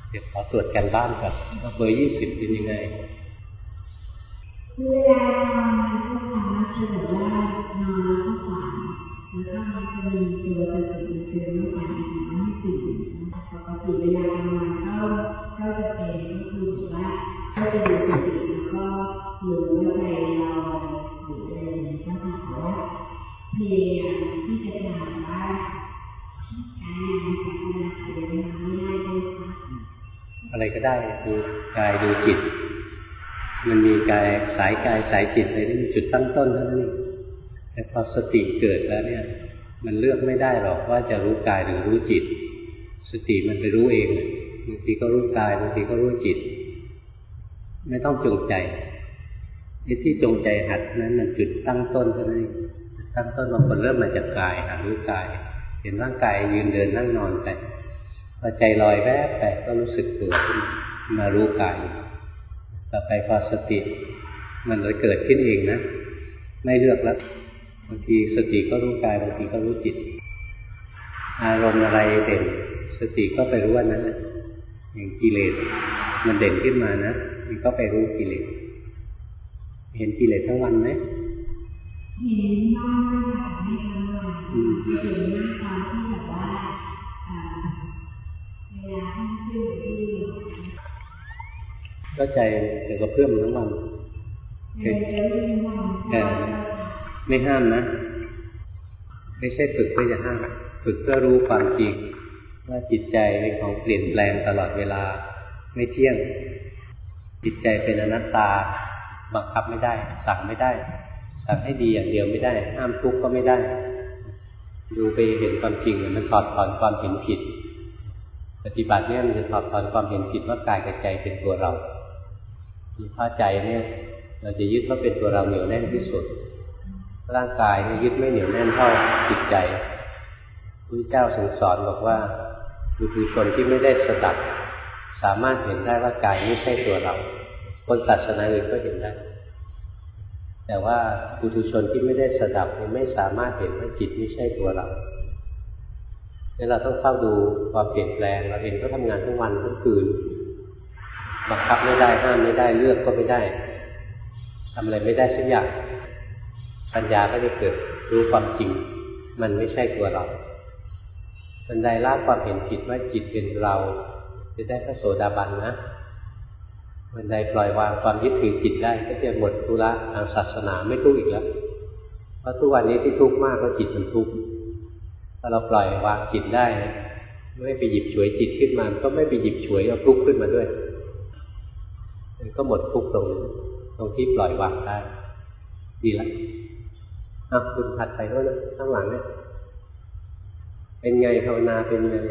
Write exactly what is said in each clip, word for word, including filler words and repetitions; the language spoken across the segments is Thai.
เดี๋ยวขอตรวจกันบ้านก่อนว่าเบอร์ยี่สิบเป็นยังไงเวลานอนก็ทำให้คือแบบว่านอนแล้วก็ฝันแล้วก็มันจะมีตัวสติเตือนว่าฝันอีกไม่ตื่นปกติเวลานอนก็ก็จะเป็นก็คือว่าก็จะมีสติแล้วก็รู้ว่าใจเราหรืออะไรอย่างนี้ก็คือว่าพยายามที่จะทำว่าการงานการงานเดี๋ยวมันไม่ได้เลยค่ะอะไรก็ได้ดูกายดูจิตมันมีกายสายกายสายจิตเลยที่มันจุดตั้งต้นเท่านั้นเองแต่พอสติเกิดแล้วเนี่ยมันเลือกไม่ได้หรอกว่าจะรู้กายหรือรู้จิตสติมันไปรู้เองบางทีก็รู้กายบางทีก็รู้จิตไม่ต้องจงใจไอ้ที่จงใจหัดนั้นมันจุดตั้งต้นเท่านั้นเองตั้งต้นบางคนเริ่มมาจากกายหัดรู้กายเห็นร่างกายยืนเดินนั่งนอนไปพอใจลอยแวบไปก็รู้สึกตัวขึ้นมารู้กายต่อไปพอสติมันเลยเกิดขึ้นเองนะไม่เลือกแล้วบางทีสติก็รู้กายบางทีก็รู้จิตอารมณ์อะไรเด่นสติก็ไปรู้ว่านั้นอย่างกิเลสมันเด่นขึ้นมานะมันก็ไปรู้กิเลสเห็นกิเลสทั้งวันไหมเห็นบ้างไม่ทั้งวันเห็นหน้าตอนที่แบบว่าเวลาที่ชื่อที่ก็ใจเกี่ยวกับเพื่อนทั้งวันแต่ไม่ห้ามนะไม่ใช่ฝึกเพื่อจะห้ามฝึกเพื่อรู้ความจริงว่าจิตใจเป็นของเปลี่ยนแปลงตลอดเวลาไม่เที่ยงจิตใจเป็นอนัตตาบังคับไม่ได้สั่งไม่ได้สั่งให้ดีอย่างเดียวไม่ได้ห้ามทุกข์ก็ไม่ได้ดูไปเห็นความจริงมันถอดถอนความเห็นผิดปฏิบัติเนี่ยมันจะถอดถอนความเห็นผิดว่ากายกับใจเป็นตัวเราเพราะใจเนี่ยเราจะยึดว่าเป็นตัวเราเหนียวแน่นที่สุดร่างกายเนี่ยยึดไม่เหนียวแน่นเท่าจิตใจพระเจ้าทรงสอนบอกว่าบุคคลที่ไม่ได้สดับสามารถเห็นได้ว่ากายไม่ใช่ตัวเราคนศาสนาอื่นก็เห็นได้แต่ว่าปุถุชนที่ไม่ได้สดับไม่สามารถเห็นว่าจิตไม่ใช่ตัวเราดังนั้นเราต้องเฝ้าดูความเปลี่ยนแปลงเราเองก็ทำงานทั้งวันทั้งคืนบังคับไม่ได้ห้ามไม่ได้เลือกก็ไม่ได้ทำอะไรไม่ได้สักอย่างปัญญาก็จะเกิดรู้ความจริงมันไม่ใช่ตัวเราบันไดละความเห็นผิดว่าจิตเป็นเราจะได้พระโสดาบันนะบันไดปล่อยวางความยึดถือจิตได้ก็จะหมดธุระทางศาสนาไม่ทุกข์อีกแล้วเพราะทุกวันนี้ที่ทุกข์มากเพราะจิตมันทุกข์ถ้าเราปล่อยวางจิตได้ไม่ไปหยิบฉวยจิตขึ้นมาก็ไม่ไปหยิบฉวยเอาทุกข์ขึ้นมาด้วยก็หมดทุกข์ตรงตรงที่ปล่อยวางได้ดีละอ่ะคุณถัดไปด้วยนะข้างหลังเนี่ยเป็นไงภาวนาเป็นไง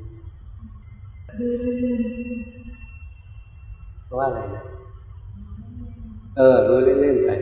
เพราะว่าอะไรนะเออรู้เล่นๆไป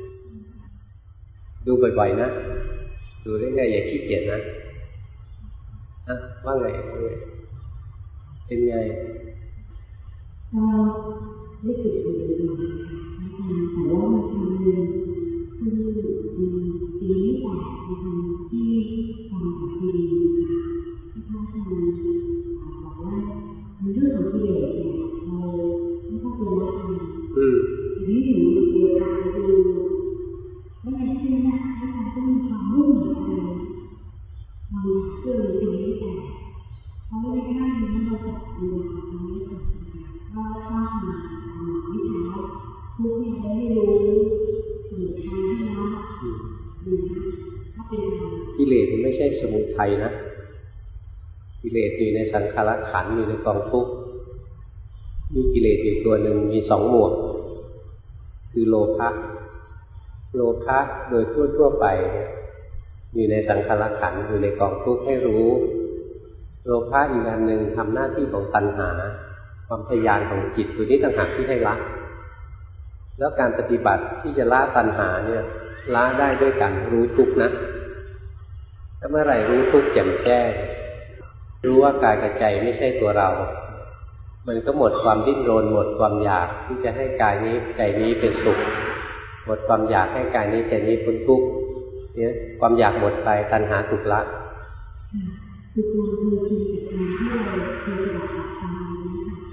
ดูบ่อยๆนะดูเรื่อยๆอย่าขี้เกียจนะอ่ะว่าไงว่าไงเป็นไงก็รู้สึกดีดีแต่ว่ามันทำคือคือปีนี้แต่ในทางที่ฟังจากทีวีที่พระอาจารย์บอกว่าในเรื่องของกิเลสเนี่ยเราไม่ต้องเป็นละกันทีนี้อยู่เดียวกันดูไม่ใช่เชื่อนะพระอาจารย์ต้องมีความรุ่งอะไรบางอย่างเชื่อในปีนี้แต่เพราะว่าในด้านนี้เราจะดูความไม่ถูกเราชอบมาวิชาทุกอย่างไม่รู้ถึงทางที่เราดูนะถ้าเป็นกิเลสมันไม่ใช่สมุทัยนะกิเลสอยู่ในสังขารขันธ์อยู่ในกองทุกข์มีกิเลสอีกตัวหนึ่งมีสองหมวกคือโลภะโลภะโดยทั่วๆไปอยู่ในสังขารขันธ์อยู่ในกองทุกข์ให้รู้โลภะอีกอันหนึ่งทำหน้าที่ของตัณหาความทยานของจิตตัวนี้ต่างหากที่ให้ละแล้วการปฏิบัติที่จะละตัณหาเนี่ยละได้ด้วยการรู้ทุกข์นะถ้าเมื่อไหร่รู้ทุกข์แจ่มแจ้งรู้ว่ากายกับใจไม่ใช่ตัวเรามันก็หมดความดิ้นรนหมดความอยากที่จะให้กายนี้ใจนี้เป็นสุขหมดความอยากให้กายนี้ใจนี้พ้นทุกข์เนี่ยความอยากหมดไปตัณหาถูกละคือตัวคือคือการที่เราคือปฏิบัติตามนี้ค่ะ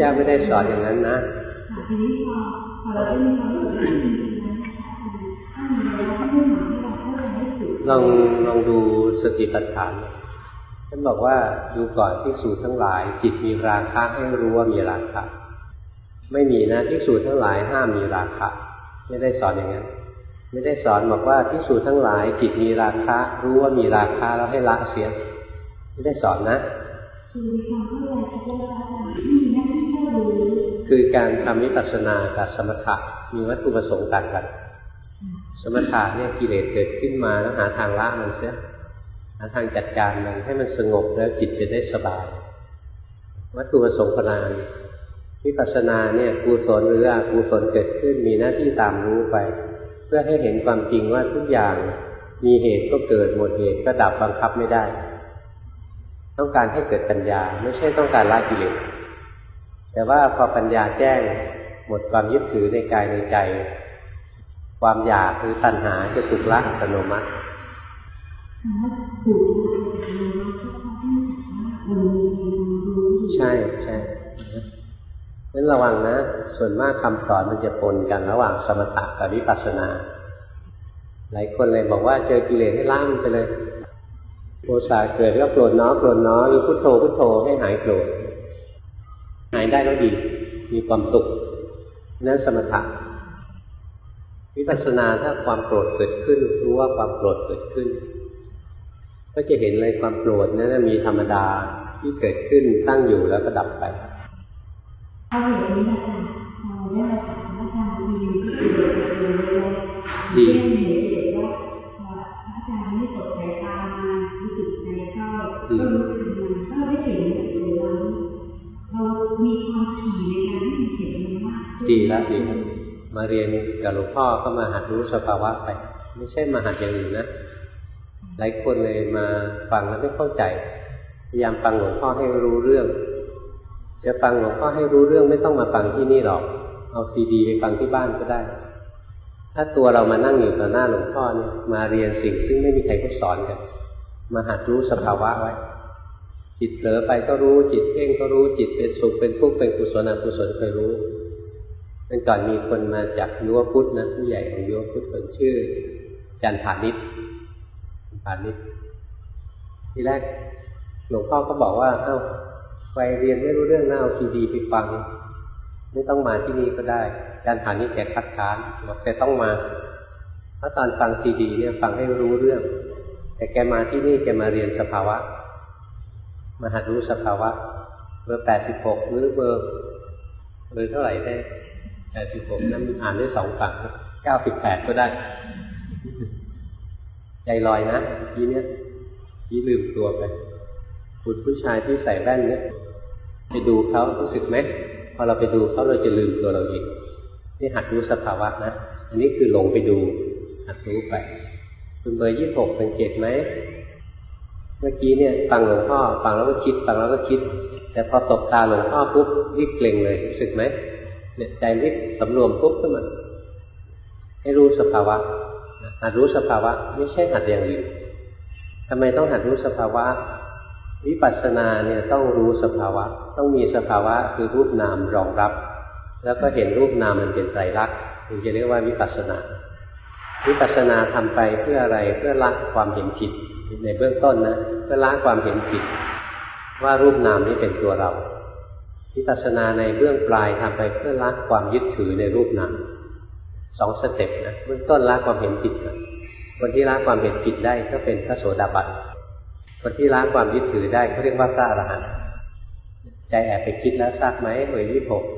เจ้าไม่ได้สอนอย่างนั้นนะทีนี้พอพอเราได้มีความรู้สึกจริงๆนั้นถ้ามีอะไรก็ไม่หมายที่เราเข้าใจไม่ถูกลองลองดูสติปัฏฐานท่านบอกว่าดูก่อนภิกษุทั้งหลายจิตมีราคะให้รู้ว่ามีราคะไม่มีนะภิกษุทั้งหลายห้ามมีราคะไม่ได้สอนอย่างนั้นไม่ได้สอนบอกว่าภิกษุทั้งหลายจิตมีราคะรู้ว่ามีราคะแล้วให้ละเสียไม่ได้สอนนะคือการทำวิปัสสนากับสมถะมีวัตถุประสงค์ต่างกันสมถะเนี่ยกิเลสเกิดขึ้นมาแล้วหาทางละมันเสียหาทางจัดการมันให้มันสงบแล้วจิตจะได้สบายวัตถุประสงค์พนานวิปัสสนาเนี่ยกุศลหรืออกุศลเกิดขึ้นมีหน้าที่ตามรู้ไปเพื่อให้เห็นความจริงว่าทุกอย่างมีเหตุก็เกิดหมดเหตุก็ดับบังคับไม่ได้ต้องการให้เกิดปัญญาไม่ใช่ต้องการละกิเลสแต่ว่าพอปัญญาแจ้งหมดความยึดถือในกายในใจความอยากหรือตัณหาจะถูกละอัตโนมัติใช่ใช่นั้นระวังนะส่วนมากคำสอนมันจะปนกันระหว่างสมถะกับวิปัสสนาหลายคนเลยบอกว่าเจอกิเลสให้ล้างไปเลยโทสะเกิดก็โกรธน้อโกรธน้อหรือพุทโธพุทโธให้หายโกรธหายได้แล้วดีมีความสุขนั่นสมถะวิปัสสนาถ้าความโกรธเกิดขึ้นรู้ว่าความโกรธเกิดขึ้นก็จะเห็นเลยความโกรธนั้นมีธรรมดาที่เกิดขึ้นตั้งอยู่แล้วก็ดับไปเอาอย่างนี้นะคะเราได้มาถามอาจารย์ดีที่สุดเลยดีเห็นว่าอาจารย์ไม่สดสายตามารู้สึกใจเข้าก็รู้สึกมันก็ได้เห็นเลยว่าเรามีความถี่ในการที่เห็นมันมากดีแล้วดีแล้วมาเรียนกับหลวงพ่อก็มาหัดรู้สภาวะไปไม่ใช่มาหัดอย่างอื่นนะหลายคนเลยมาฟังแล้วไม่เข้าใจพยายามฟังหลวงพ่อให้รู้เรื่องจะฟังหลวงพ่อให้รู้เรื่องไม่ต้องมาฟังที่นี่หรอกเอาซีดีไปฟังที่บ้านก็ได้ถ้าตัวเรามานั่งอยู่ต่อหน้าหลวงพ่อเนี่ยมาเรียนสิ่งซึ่งไม่มีใครเขาสอนกันมาหัดรู้สภาวะไว้จิตเผลอไปก็รู้จิตเพ่งก็รู้จิตเป็นสุขเป็นทุกข์เป็นกุศลอกุศลเคยรู้เป็นก่อนมีคนมาจากยุวพุทธนะผู้ใหญ่ของยุวพุทธคนชื่อจันทานิชพานิชทีแรกหลวงพ่อก็บอกว่าเอ้าไปเรียนไม่รู้เรื่องน่าเอาซีดีไปฟังไม่ต้องมาที่นี่ก็ได้การฐานนี้แกคัดค้านบอกแกต้องมาเพราะตอนฟังซีดีเนี่ยฟังให้รู้เรื่องแต่แกมาที่นี่แกมาเรียนสภาวะมาหัดรู้สภาวะเบอร์แปดสิบหกหรือเบอร์เบอร์เท่าไหร่ได้แปดสิบหกนั้นอ่านได้สองฝั่งเก้าสิบแปดก็ได้ใจลอยนะทีเนี้ยทีลืมตัวไปคุณผู้ชายที่ใส่แว่นเนี่ยไปดูเขารู้สึกไหมพอเราไปดูเขาเราจะลืมตัวเราเองนี่หัดรู้สภาวะนะอันนี้คือหลงไปดูหัดรู้ไปคุณเบอร์ยี่สิบหกสังเกตไหมเมื่อกี้เนี่ยฟังหลวงพ่อฟังแล้วก็คิดฟังแล้วก็คิดแต่พอตบตาหลวงพ่อปุ๊บรีบเกร็งเลยรู้สึกไหมเนี่ยใจรีบสำรวมปุ๊บขึ้นมาให้รู้สภาวะหัดรู้สภาวะไม่ใช่หัดอย่างอื่นทำไมต้องหัดรู้สภาวะวิปัสสนาเนี่ยต้องรู้สภาวะต้องมีสภาวะคือรูปนามรองรับแล้วก็เห็นรูปนามมันเป็นไตรลักษณ์ถึงจะเรียกว่าวิปัสสนาวิปัสสนาทำไปเพื่ออะไรเพื่อละความเห็นผิดในเบื้องต้นนะเพื่อละความเห็นผิดว่ารูปนามนี้เป็นตัวเราวิปัสสนาในเบื้องปลายทำไปเพื่อละความยึดถือในรูปนามสองสเต็ปนะเบื้องต้นละความเห็นผิดนะคนที่ละความเห็นผิดได้ก็เป็นพระโสดาบันคนที่ละความยึดถือได้เขาเรียกว่าพระอรหันต์ใจแอบไปคิดแล้วทราบไหมเอ่ยยี่หก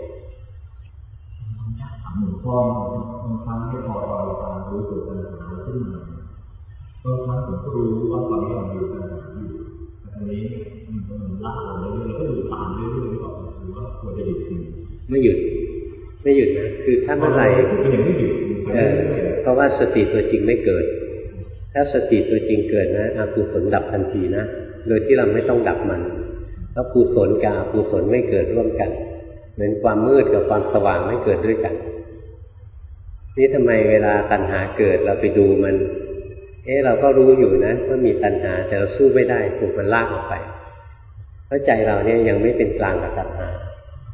หลวงพ่อบางครั้งที่พอเราตามรู้สึกปัญหาขึ้นมาบางครั้งผมก็รู้ว่าตอนนี้เรามีปัญหาอยู่แต่ตอนนี้มันมันลากเราเรื่อยๆก็ดูตามเรื่อยๆก่อนหรือว่าควรจะหยุดจริงไม่หยุดไม่หยุดนะคือถ้าเมื่อไหร่ก็ยังไม่หยุดเออเพราะว่าสติตัวจริงไม่เกิดถ้าสติตัวจริงเกิดนะอกุศลดับทันทีนะโดยที่เราไม่ต้องดับมันเพราะกุศลกับอกุศลไม่เกิดร่วมกันเหมือนความมืดกับความสว่างไม่เกิดด้วยกันนี่ทำไมเวลาตัณหาเกิดเราไปดูมันเอ๊ะเราก็รู้อยู่นะว่ามีตัณหาแต่เราสู้ไม่ได้ถูกมันลากออกไปเพราะใจเราเนี่ยยังไม่เป็นกลางกับตัณหา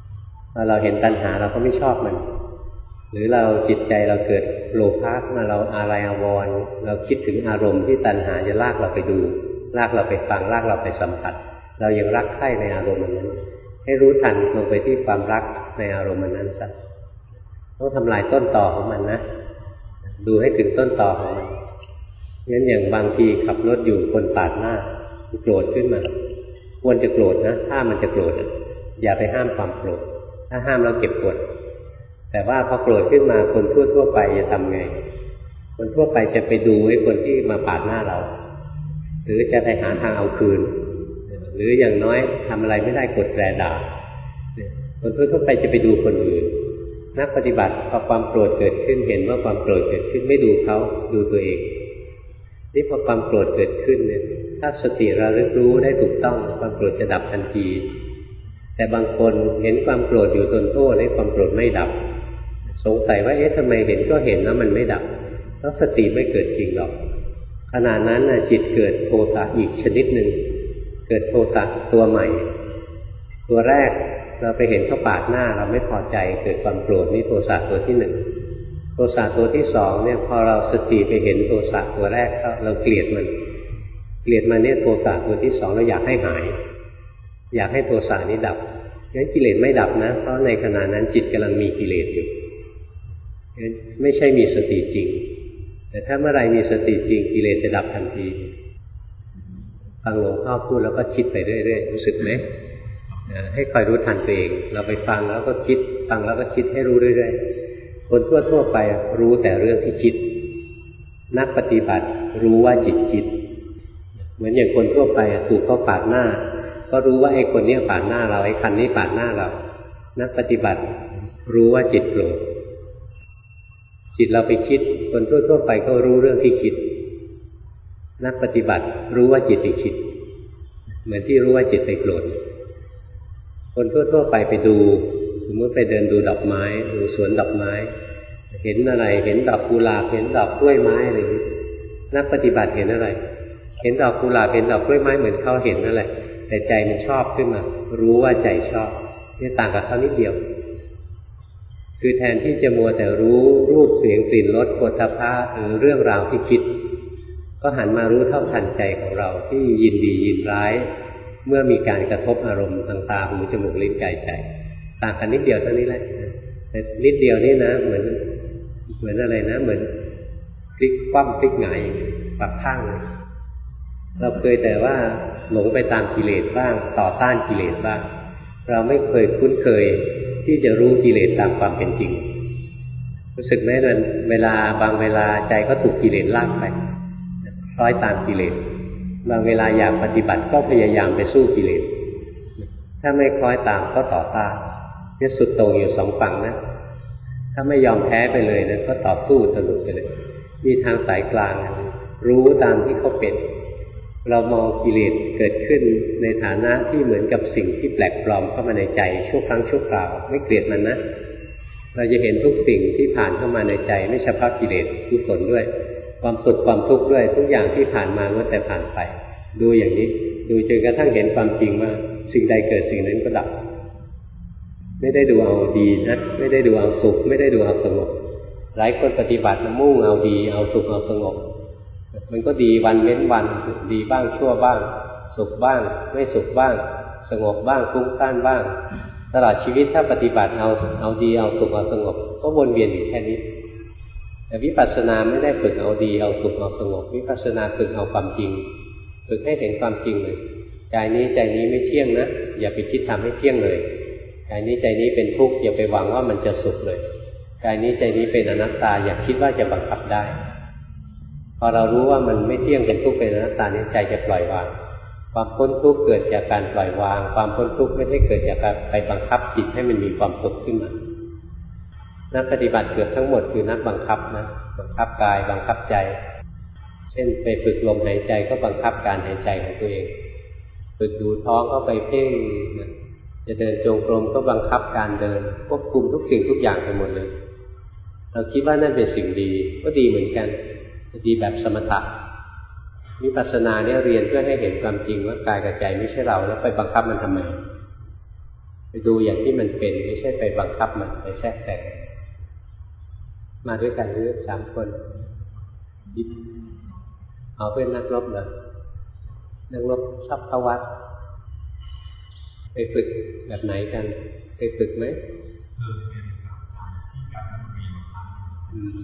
พอเราเห็นตัณหาเราก็ไม่ชอบมันหรือเราจิตใจเราเกิดโลภะขึ้นมาเราอาลัยอาวรณ์เราคิดถึงอารมณ์ที่ตัณหาจะลากเราไปดูลากเราไปฟังลากเราไปสัมผัสเรายังรักใคร่ในอารมณ์นั้นให้รู้ทันลงไปที่ความรักในอารมณ์นั้นซะต้องทำลายต้นต่อของมันนะดูให้ถึงต้นต่อของมันงั้นอย่างบางทีขับรถอยู่คนปาดหน้าโกรธขึ้นมาควรจะโกรธนะถ้ามันจะโกรธอย่าไปห้ามความโกรธถ้าห้ามแล้วเก็บกดแต่ว่าพอโกรธขึ้นมาคนทั่วๆไปจะทำไงคนทั่วไปจะไปดูไอ้คนที่มาปาดหน้าเราหรือจะไปหาทางเอาคืนหรืออย่างน้อยทำอะไรไม่ได้กดแตรด่าคนทั่วๆไปจะไปดูคนอื่นนักปฏิบัติพอความโกรธเกิดขึ้นเห็นว่าความโกรธเกิดขึ้นไม่ดูเขาดูตัวเองนี่พอความโกรธเกิดขึ้นเนี่ยถ้าสติระลึกรู้ได้ถูกต้องความโกรธจะดับทันทีแต่บางคนเห็นความโกรธอยู่ทนโทษให้ความโกรธไม่ดับสงสัยว่าเอ๊ะทำไมเห็นก็เห็นแล้วมันไม่ดับแล้วสติไม่เกิดจริงหรอกขณะนั้นน่ะจิตเกิดโทสะอีกชนิดหนึ่งเกิดโทสะตัวใหม่ตัวแรกเราไปเห็นเขาปาดหน้าเราไม่พอใจเกิดความโกรธนี่โทสะตัวที่หนึ่งโทสะตัวที่สองเนี่ยพอเราสติไปเห็นโทสะตัวแรกเราเกลียดมันเกลียดมันเนี่ยโทสะตัวที่สองเราอยากให้หายอยากให้โทสะนี้ดับงั้นกิเลสไม่ดับนะเพราะในขณะนั้นจิตกำลังมีกิเลสอยู่งั้นไม่ใช่มีสติจริงแต่ถ้าเมื่อไรมีสติจริงกิเลสจะดับทันทีฟังหลวงพ่อพูดแล้วก็คิดไปเรื่อยๆรู้สึกไหมให้คอยรู้ทันตัวเองเราไปฟังแล้วก็คิดฟังแล้วก็คิดให้รู้เรื่อยๆคนทั่วๆไปรู้แต่เรื่องที่คิดนักปฏิบัติรู้ว่าจิตคิดเหมือนอย่างคนทั่วไปถูกเขาปาดหน้าก็รู้ว่าไอ้คนนี้ปาดหน้าเราไอ้คันนี้ปาดหน้าเรานักปฏิบัติรู้ว่าจิตโกรธจิตเราไปคิดคนทั่วๆไปก็รู้เรื่องที่คิดนักปฏิบัติรู้ว่าจิตไปคิดเหมือนที่รู้ว่าจิตไปโกรธคนทั่วๆไปไปดูสมมติไปเดินดูดอกไม้ดูสวนดอกไม้เห็นอะไรเห็นดอกกุหลาบเห็นดอกกล้วยไม้อะไรอย่างนี้นักปฏิบัติเห็นอะไรเห็นดอกกุหลาบเห็นดอกกล้วยไม้เหมือนเขาเห็นนั่นแหละแต่ใจมันชอบขึ้นมารู้ว่าใจชอบนี่ต่างกับเขานิดเดียวคือแทนที่จะมัวแต่รู้รูปเสียงกลิ่นรสโผฏฐัพพะหรือเรื่องราวที่คิดก็หันมารู้เท่าทันใจของเราที่ยินดียินร้ายเมื่อมีการกระทบอารมณ์ทางตาหูจมูกลิ้นกายใจต่างกันนิดเดียวเท่านี้แหละแต่นิดเดียวนี่นะเหมือนเหมือนอะไรนะเหมือนพลิกคว่ำพลิกหงายปรับข้างเลยเราเคยแต่ว่าหลงไปตามกิเลสบ้างต่อต้านกิเลสบ้างเราไม่เคยคุ้นเคยที่จะรู้กิเลสตามความเป็นจริงรู้สึกไหมนั้นเวลาบางเวลาใจก็ถูกกิเลสลากไปคล้อยตามกิเลสบางเวลาอยากปฏิบัติก็พยายามไปสู้กิเลสถ้าไม่คล้อยตามก็ต่อต้านนี่สุดโต่งอยู่สองฝั่งนะถ้าไม่ยอมแพ้ไปเลยนะก็ต่อสู้สนุกไปเลยมีทางสายกลางรู้ตามที่เขาเป็นเรามองกิเลสเกิดขึ้นในฐานะที่เหมือนกับสิ่งที่แปลกปลอมเข้ามาในใจชั่วครั้งชั่วคราวไม่เกลียดมันนะเราจะเห็นทุกสิ่งที่ผ่านเข้ามาในใจไม่เฉพาะกิเลสกุศลด้วยความสุขความทุกข์ด้วยทุกอย่างที่ผ่านมาล้วนแต่ผ่านไปดูอย่างนี้ดูจนกระทั่งเห็นความจริงว่าสิ่งใดเกิดสิ่งนั้นก็ดับไม่ได้ดูเอาดีนะไม่ได้ดูเอาสุขไม่ได้ดูเอาสงบหลายคนปฏิบัติมุ่งเอาดีเอาสุขเอาสงบมันก็ดีวันเว้นวันดีบ้างชั่วบ้างสุขบ้างไม่สุขบ้างสงบบ้างฟุ้งซ่านบ้างตลอดชีวิตถ้าปฏิบัติเอาเอาดีเอาสุขเอาสงบก็วนเวียนอยู่แค่นี้แต่วิปัสสนาไม่ได้ฝึกเอาดีเอาสุขเอาสงบวิปัสสนาฝึกเอาความจริงฝึกให้เห็นความจริงเลยใจนี้ใจนี้ไม่เที่ยงนะอย่าไปคิดทำให้เที่ยงเลยใจนี้ใจนี้เป็นทุกข์อย่าไปหวังว่ามันจะสุขเลยใจนี้ใจนี้เป็นอนัตตาอย่าคิดว่าจะบังคับได้พอเรารู้ว่ามันไม่เที่ยงเป็นทุกข์เป็นอนัตตานี้ใจจะปล่อยวางความพ้นทุกข์เกิดจากการปล่อยวางความพ้นทุกข์ไม่ได้เกิดจากการไปบังคับจิตให้มันมีความสุขขึ้นมานักปฏิบัติเกือบทั้งหมดคือนักบังคับนะบังคับกายบังคับใจเช่นไปฝึกลมหายใจก็บังคับการหายใจของตัวเองฝึกดูท้องก็ไปเพ่งนะจะเดินจงกรมก็บังคับการเดินควบคุมทุกสิ่งทุกอย่างไปหมดเลยเราคิดว่านั่นเป็นสิ่งดีก็ดีเหมือนกันดีแบบสมถะวิปัสสนาเนี่ยเรียนเพื่อให้เห็นความจริงว่ากายกับใจไม่ใช่เราแล้วไปบังคับมันทำไมไปดูอย่างที่มันเป็นไม่ใช่ไปบังคับมันไปแทรกแต่งมาด้วยกันหรือสามคนเอาเพื่อนนักรบเหรอนักรบชอบเข้าวัดไปฝึกแบบไหนกันไปฝึกไหมอืม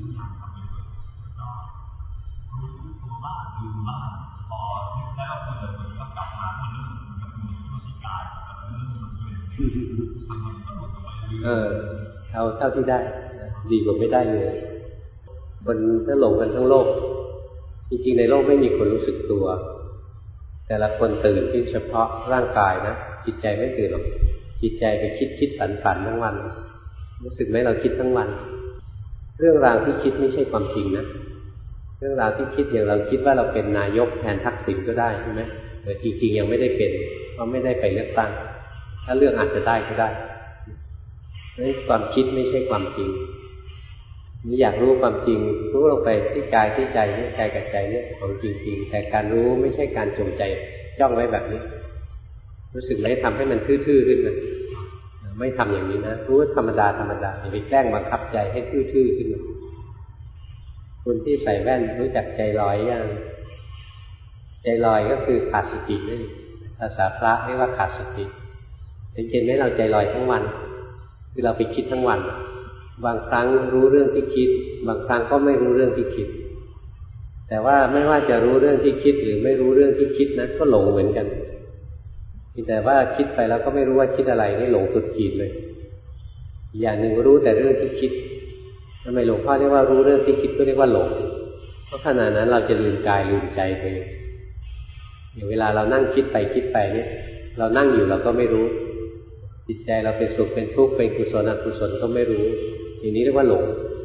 เออเอาเท่าที่ได้ดีกว่าไม่ได้เลยคนถ้าหลงกันทั้งโลกจริงๆในโลกไม่มีคนรู้สึกตัวแต่ละคนตื่นที่เฉพาะร่างกายนะจิตใจไม่ตื่นหรอกจิตใจไปคิดคิดฝันฝันทั้งวันรู้สึกไหมเราคิดทั้งวันเรื่องราวที่คิดไม่ใช่ความจริงนะเรื่องราวที่คิดอย่างเราคิดว่าเราเป็นนายกแทนทักษิณก็ได้ใช่ไหมแต่จริงๆยังไม่ได้เป็นเพราะไม่ได้ไปเลือกตั้งถ้าเรื่องอาจจะได้ก็ได้นี่ความคิดไม่ใช่ความจริงนี่อยากรู้ความจริงรู้ลงไปที่กายที่ใจนี่กายกับใจนี่ของจริงๆแต่การรู้ไม่ใช่การจงใจจ้องไว้แบบนี้รู้สึกไหมทำให้มันทื่อๆขึ้นมาไม่ทำอย่างนี้นะรู้ธรรมดาธรรมดาอย่าไปแกล้งบังคับใจให้ทื่อๆขึ้นมาคนที่ใส่แว่นรู้จักใจลอยยังใจลอยก็คือขาดสตินั่นภาษาพระเรียกว่าขาดสติเห็นไหมเราใจลอยทั้งวันคือเราไปคิดทั้งวันบางครั้งรู้เรื่องที่คิดบางครั้งก็ไม่รู้เรื่องที่คิดแต่ว่าไม่ว่าจะรู้เรื่องที่คิดหรือไม่รู้เรื่องที่คิดนะก็หลงเหมือนกันแต่ว่าคิดไปแล้วก็ไม่รู้ว่าคิดอะไรนี่หลงสุดขีดเลยอย่างหนึ่งรู้แต่เรื่องที่คิดทำไมหลวงพ่อเรียกว่ารู้เรื่องที่คิดก็เรียกว่าหลงเพราะขณะนั้นเราจะลืมกายลืมใจไปอย่างเวลาเรานั่งคิดไปคิดไปเนี่ยเรานั่งอยู่เราก็ไม่รู้จิตใจเราเป็นสุขเป็นทุกข์เป็นกุศลอกุศลก็ไม่รู้อย่างนี้เรียกว่าหลง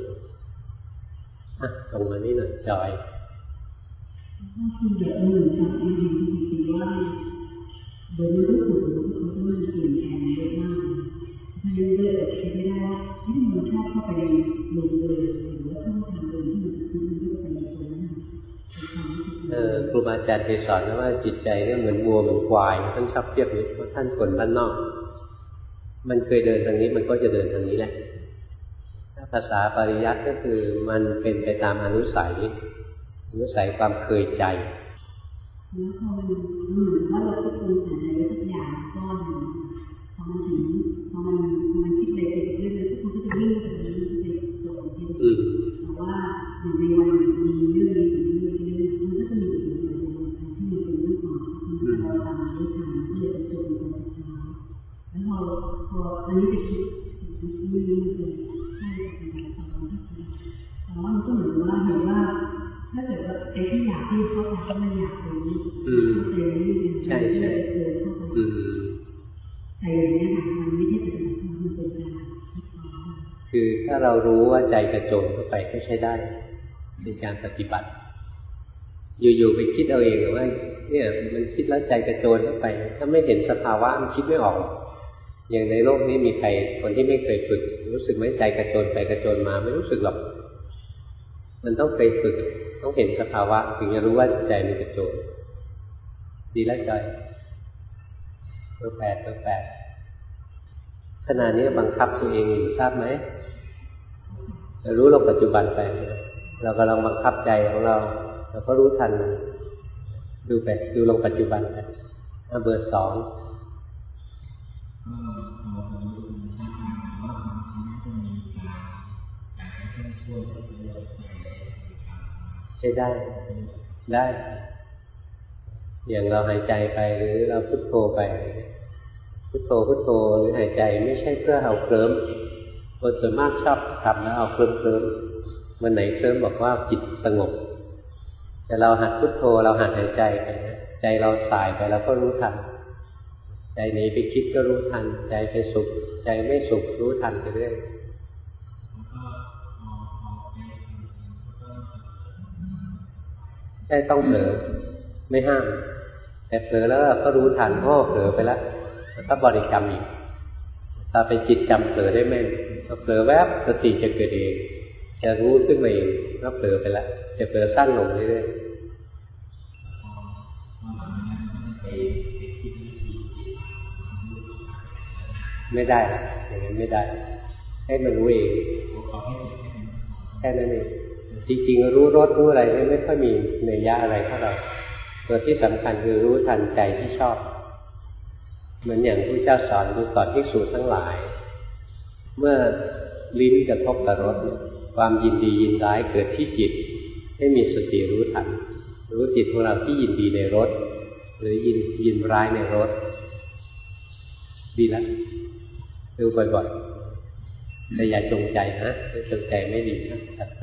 อ่ะตรงมานี่หน่อยจอยถ้าคุณเดี๋ยวหนึ่งทำเองจริงๆว่าโดยไม่รู้สึกว่าเขาจะมันเปลี่ยนแปลงเยอะมากถ้าเรื่องเรื่องคิดไม่ได้ว่าที่มันชอบเข้าไปในหลุมเลยหรือว่าช่องทางเดินที่มันจะคุ้นเรื่องไปในตัวนั้นเออครูบาอาจารย์เคยสอนว่าจิตใจเนี่ยเหมือนวัวเหมือนควายท่านชอบเทียบนี้เพราะท่านคนบ้านนอกมันเคยเดินทางนี้มันก็จะเดินทางนี้แหละถ้าภาษาปริยัติก็คือมันเป็นไปตามอนุสัยอนุสัยความเคยใจแล้วพอมันเหมือนว่าเราคิดปรุงแต่งอะไรทุกอย่างก็พอมันถึงพอมันพอมันคิดไปเรื่อยๆทุกคนก็จะวิ่งไปตรงนี้ไปตรงที่แต่ว่าอยู่ในวันมีเรื่องนี้เรื่องนี้มันก็จะมีสิ่งที่มันเป็นเรื่องของที่เราตามรู้ทันที่จะเป็นตัวเป็นตัวสุดท้ายแล้วพอพออันนี้จะคิดคิดเรื่องนี้เลยใช่เป็นการทำความคิดแต่ว่ามันก็เหมือนว่าเห็นว่าถ้าเกิดว่าไอ้ที่อยากที่เขาทำก็ไม่อยากรู้เขาเจอเรื่องนี้ใช่ใช่เจอเข้าไปแต่อย่างนี้ค่ะมันไม่ใช่เป็นการทำมันเป็นการคิดเอาคือถ้าเรารู้ว่าใจกระโจนเข้าไปก็ใช้ได้เป็นการปฏิบัติอยู่ๆไปคิดเอาเองหรือว่าเนี่ยมันคิดแล้วใจกระโจนเข้าไปถ้าไม่เห็นสภาวะมันคิดไม่ออกอย่างในโลกนี้มีใครคนที่ไม่เคยฝึกรู้สึกไหมใจกระโจนไปกระโจนมาไม่รู้สึกหรอกมันต้องไปฝึกต้องเห็นสภาวะถึงจะรู้ว่าใจมันกระโจนดีแล้วใจเบอร์แปดเบอร์แปดขณะนี้บังคับตัวเองอยู่ทราบไหมเรารู้เราปัจจุบันไปเรากำลังบังคับใจของเราเราก็รู้ทันดูไปดูลงปัจจุบันไปเบอร์สองใช้ได้ได้อย่างเราหายใจไปหรือเราพุทโธไปพุทโธพุทโธหรือหายใจไม่ใช่เพื่อเอาเคลิ้มคนส่วนมากชอบทำแล้วเอาเคลิ้มเคลิ้มวันไหนเคลิ้มบอกว่าจิตสงบแต่เราหัดพุทโธเราหัดหายใจไปนะใจเราสายไปแล้วก็รู้ทันใจหนีไปคิดก็รู้ทันใจไปสุขใจไม่สุขรู้ทันไปเรื่อยใช่ต้องเผลอไม่ห้ามแต่เผลอแล้วก็รู้ทันโอ้เผลอไปแล้วแล้วก็บริกรรมอีกถ้าเป็นจิตจำเผลอได้แม่นถ้าเผลอแวบสติจะเกิดเองจะรู้ขึ้นมาเองก็เผลอไปแล้วจะเผลอสั้นลงเรื่อยๆไม่ได้อย่างนั้นไม่ได้ให้มันรู้เองแค่นั้นเองจริงๆรู้รสรู้อะไรไม่ค่อยมีเนยยะอะไรเท่าไหร่ตัวที่สำคัญคือรู้ทันใจที่ชอบเหมือนอย่างที่เจ้าสอนดูสอนภิกษุทั้งหลายเมื่อลิ้นกระทบกับรสความยินดียินร้ายเกิดที่จิตให้มีสติรู้ทันรู้จิตของเราที่ยินดีในรสหรือยินยินร้ายในรสดีแล้วดูบ่อยๆแต่อย่าจงใจนะถ้าจงใจไม่ดีนะตัดไป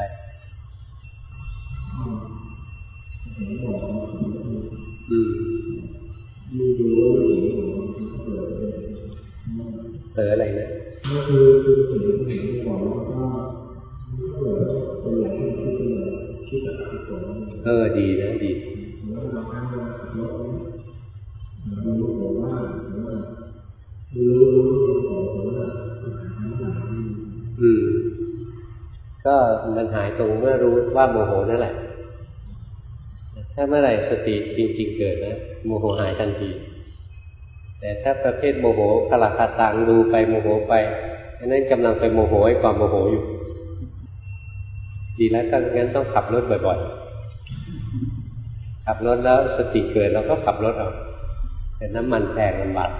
อืมเผลออะไรนะเออดีนะดีอืมก็มันหายตรงเมื่อรู้ว่าโมโหนั่นแหละถ้าเมื่อไหร่สติจริงๆเกิดนะโมโหหายทันทีแต่ถ้าประเภทโมโหขลักขตังดูไปโมโหไปนั่นกำลังไปโมโหให้ความโมโหอยู่ดีแล้วถ้างั้นต้องขับรถบ่อยๆขับรถแล้วสติเกิดเราก็ขับรถเอาแต่น้ำมันแพงมันบาท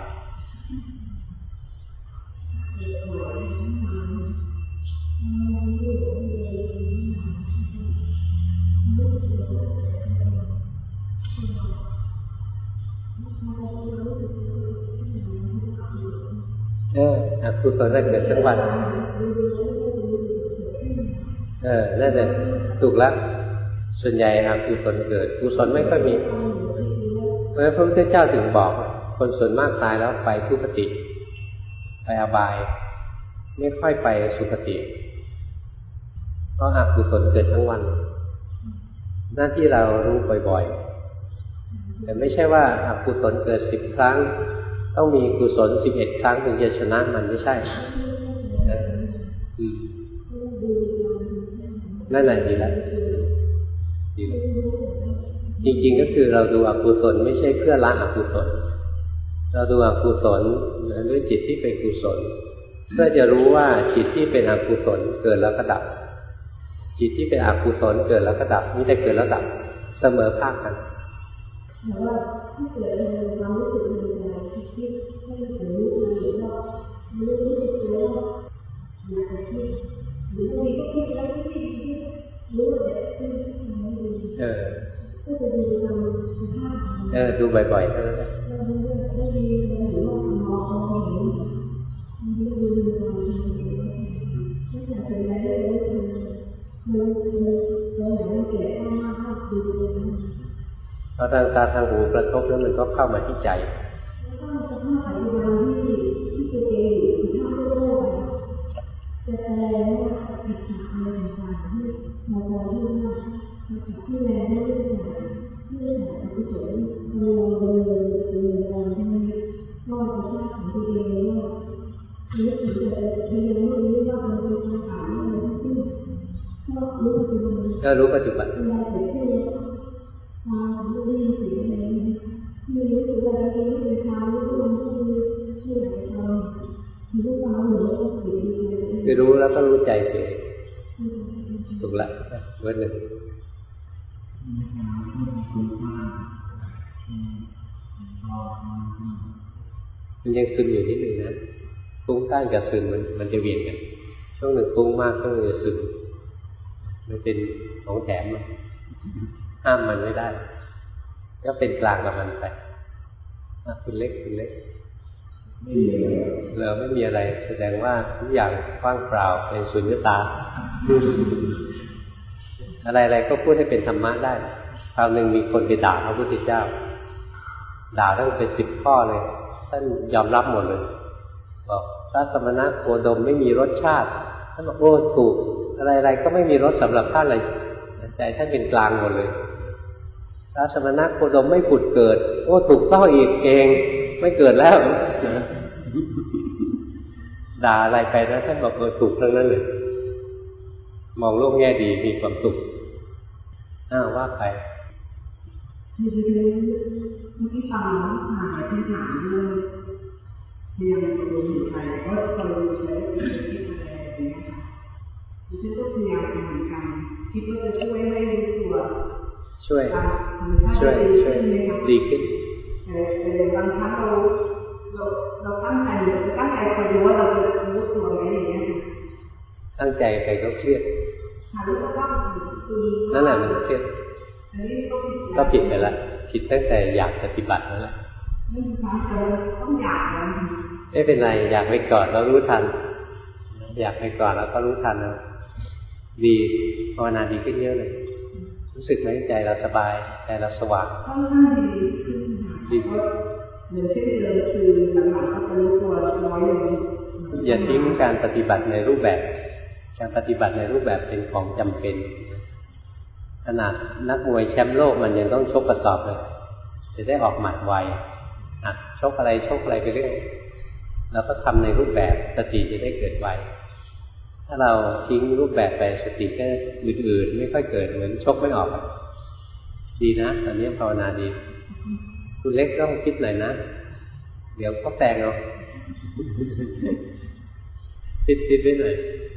เอออกุศลเกิดทั้งวันเออนั่นแหละถูกแล้วส่วนใหญ่อกุศลเกิดกุศลไม่ค่อยมีเพราะพระพุทธเจ้าถึงบอกคนส่วนมากตายแล้วไปทุกขติไปอบายไม่ค่อยไปสุคติเพราะอกุศลเกิดทั้งวันหน้าที่เรารู้บ่อยๆแต่ไม่ใช่ว่าอกุศลเกิดสิบครั้งต้องมีกุศลสิบเอ็ดครั้งถึงจะชนะมันไม่ใช่นั่นแหละดีแล้วดีแล้วจริงๆก็คือเราดูอกุศลไม่ใช่เพื่อละอกุศลเราดูอกุศลด้วยจิตที่เป็นกุศลเพื่อจะรู้ว่าจิตที่เป็นอกุศลเกิดแล้วก็ดับจิตที่เป็นอกุศลเกิดแล้วก็ดับไม่ได้เกิดแล้วดับเสมอภาคกันแต่ว่าที่เกิดในความรู้สึกในใจคิดให้ถึงรู้เลยว่ารู้รู้สึกตัวอยากจะคิดหรือบางทีก็คิดแล้วคิดคิดรู้แบบคิดไม่ดีเออก็จะดูทำสภาพเออดูบ่อยๆเท่านั้นแหละเราดูได้ดีเราหรือว่ามองเราเห็นมันดูดูเราเห็นไม่อยากเป็นอะไรเลยมันมันเราเห็นมันเกิดข้างหน้าภาพดูเลยพอทางตาทางหูกระทบแล้วมันก็เข้ามาที่ใจก็รู้ปัจจุบันคือรู้แล้วก็รู้ใจเองถูกละเวอร์หนึ่งมันยังซึมอยู่นิดหนึ่งนะฟุ้งซ่านกับซึมมันมันจะเวียนกันช่วงหนึ่งฟุ้งมากช่วงหนึ่งจะซึมมันเป็นของแถมห้ามมันไม่ได้ก็เป็นกลางกับมันไปคุณเล็กคุณเล็กไม่มีอะไรเราไม่มีอะไรแสดงว่าทุกอย่างว่างเปล่าเป็นสุญญตาอะไรๆก็พูดให้เป็นธรรมะได้คราวหนึ่งมีคนไปด่าพระพุทธเจ้าด่าตั้งเป็นสิบข้อเลยท่านยอมรับหมดเลยบอกพระสมณะโคดมไม่มีรสชาติท่านบอกโอ้ถูกอะไรๆก็ไม่มีรสสำหรับท่านเลยใจท่านเป็นกลางหมดเลยพระสมณะโคดมไม่ผุดเกิดโอ้ถูกต้องอีกเองไม่เกิดแล้วด่าอะไรไปนะท่านบอกเออถูกทั้งนั้นเลยมองโลกแง่ดีมีความสุขอ้าวว่าไปเมื่อกี้ฟังหายที่ถามเลยพยายามจะรู้อยู่ใจก็จะรู้ใช้คิดอะไรอย่างเงี้ยค่ะดิฉันก็พยายามเหมือนกันคิดว่าจะช่วยให้รู้ตัวช่วยช่วยช่วยดีขึ้นแต่แต่บางครั้งเราเราเราตั้งใจเราตั้งใจคอยดูว่าเราจะรู้ตัวไหมอย่างเงี้ยตั้งใจไปก็เครียดนั่นแหละมันเครียดก็ผิดไปละผิดตั้งแต่อยากปฏิบัตินั่นแหละต้องอยากไม่เป็นไรอยากไปก่อนแล้วรู้ทันอยากไปก่อนแล้วก็รู้ทันแล้วดีภาวนาดีขึ้นเยอะเลยรู้สึกไหมใจเราสบายใจเราสว่างดีขึ้นเหมือนที่เดิมคือหลังๆก็จะรู้ตัวน้อยลงอย่าทิ้งการปฏิบัติในรูปแบบการปฏิบัติในรูปแบบเป็นของจำเป็นขนาดนักมวยแชมป์โลกมันยังต้องชกกระสอบเลยจะได้ออกหมัดไวอ่ะชกอะไรชกอะไรไปเรื่อยเราก็ทำในรูปแบบสติจะได้เกิดไวถ้าเราทิ้งรูปแบบไปสติก็อื่นๆไม่ค่อยเกิดเหมือนชกไม่ออกดีนะตอนนี้ภาวนาดีคุณเล็กต้องคิดหน่อยนะเดี๋ยวก็แปลงเอาคิดคิดไว้หน่อย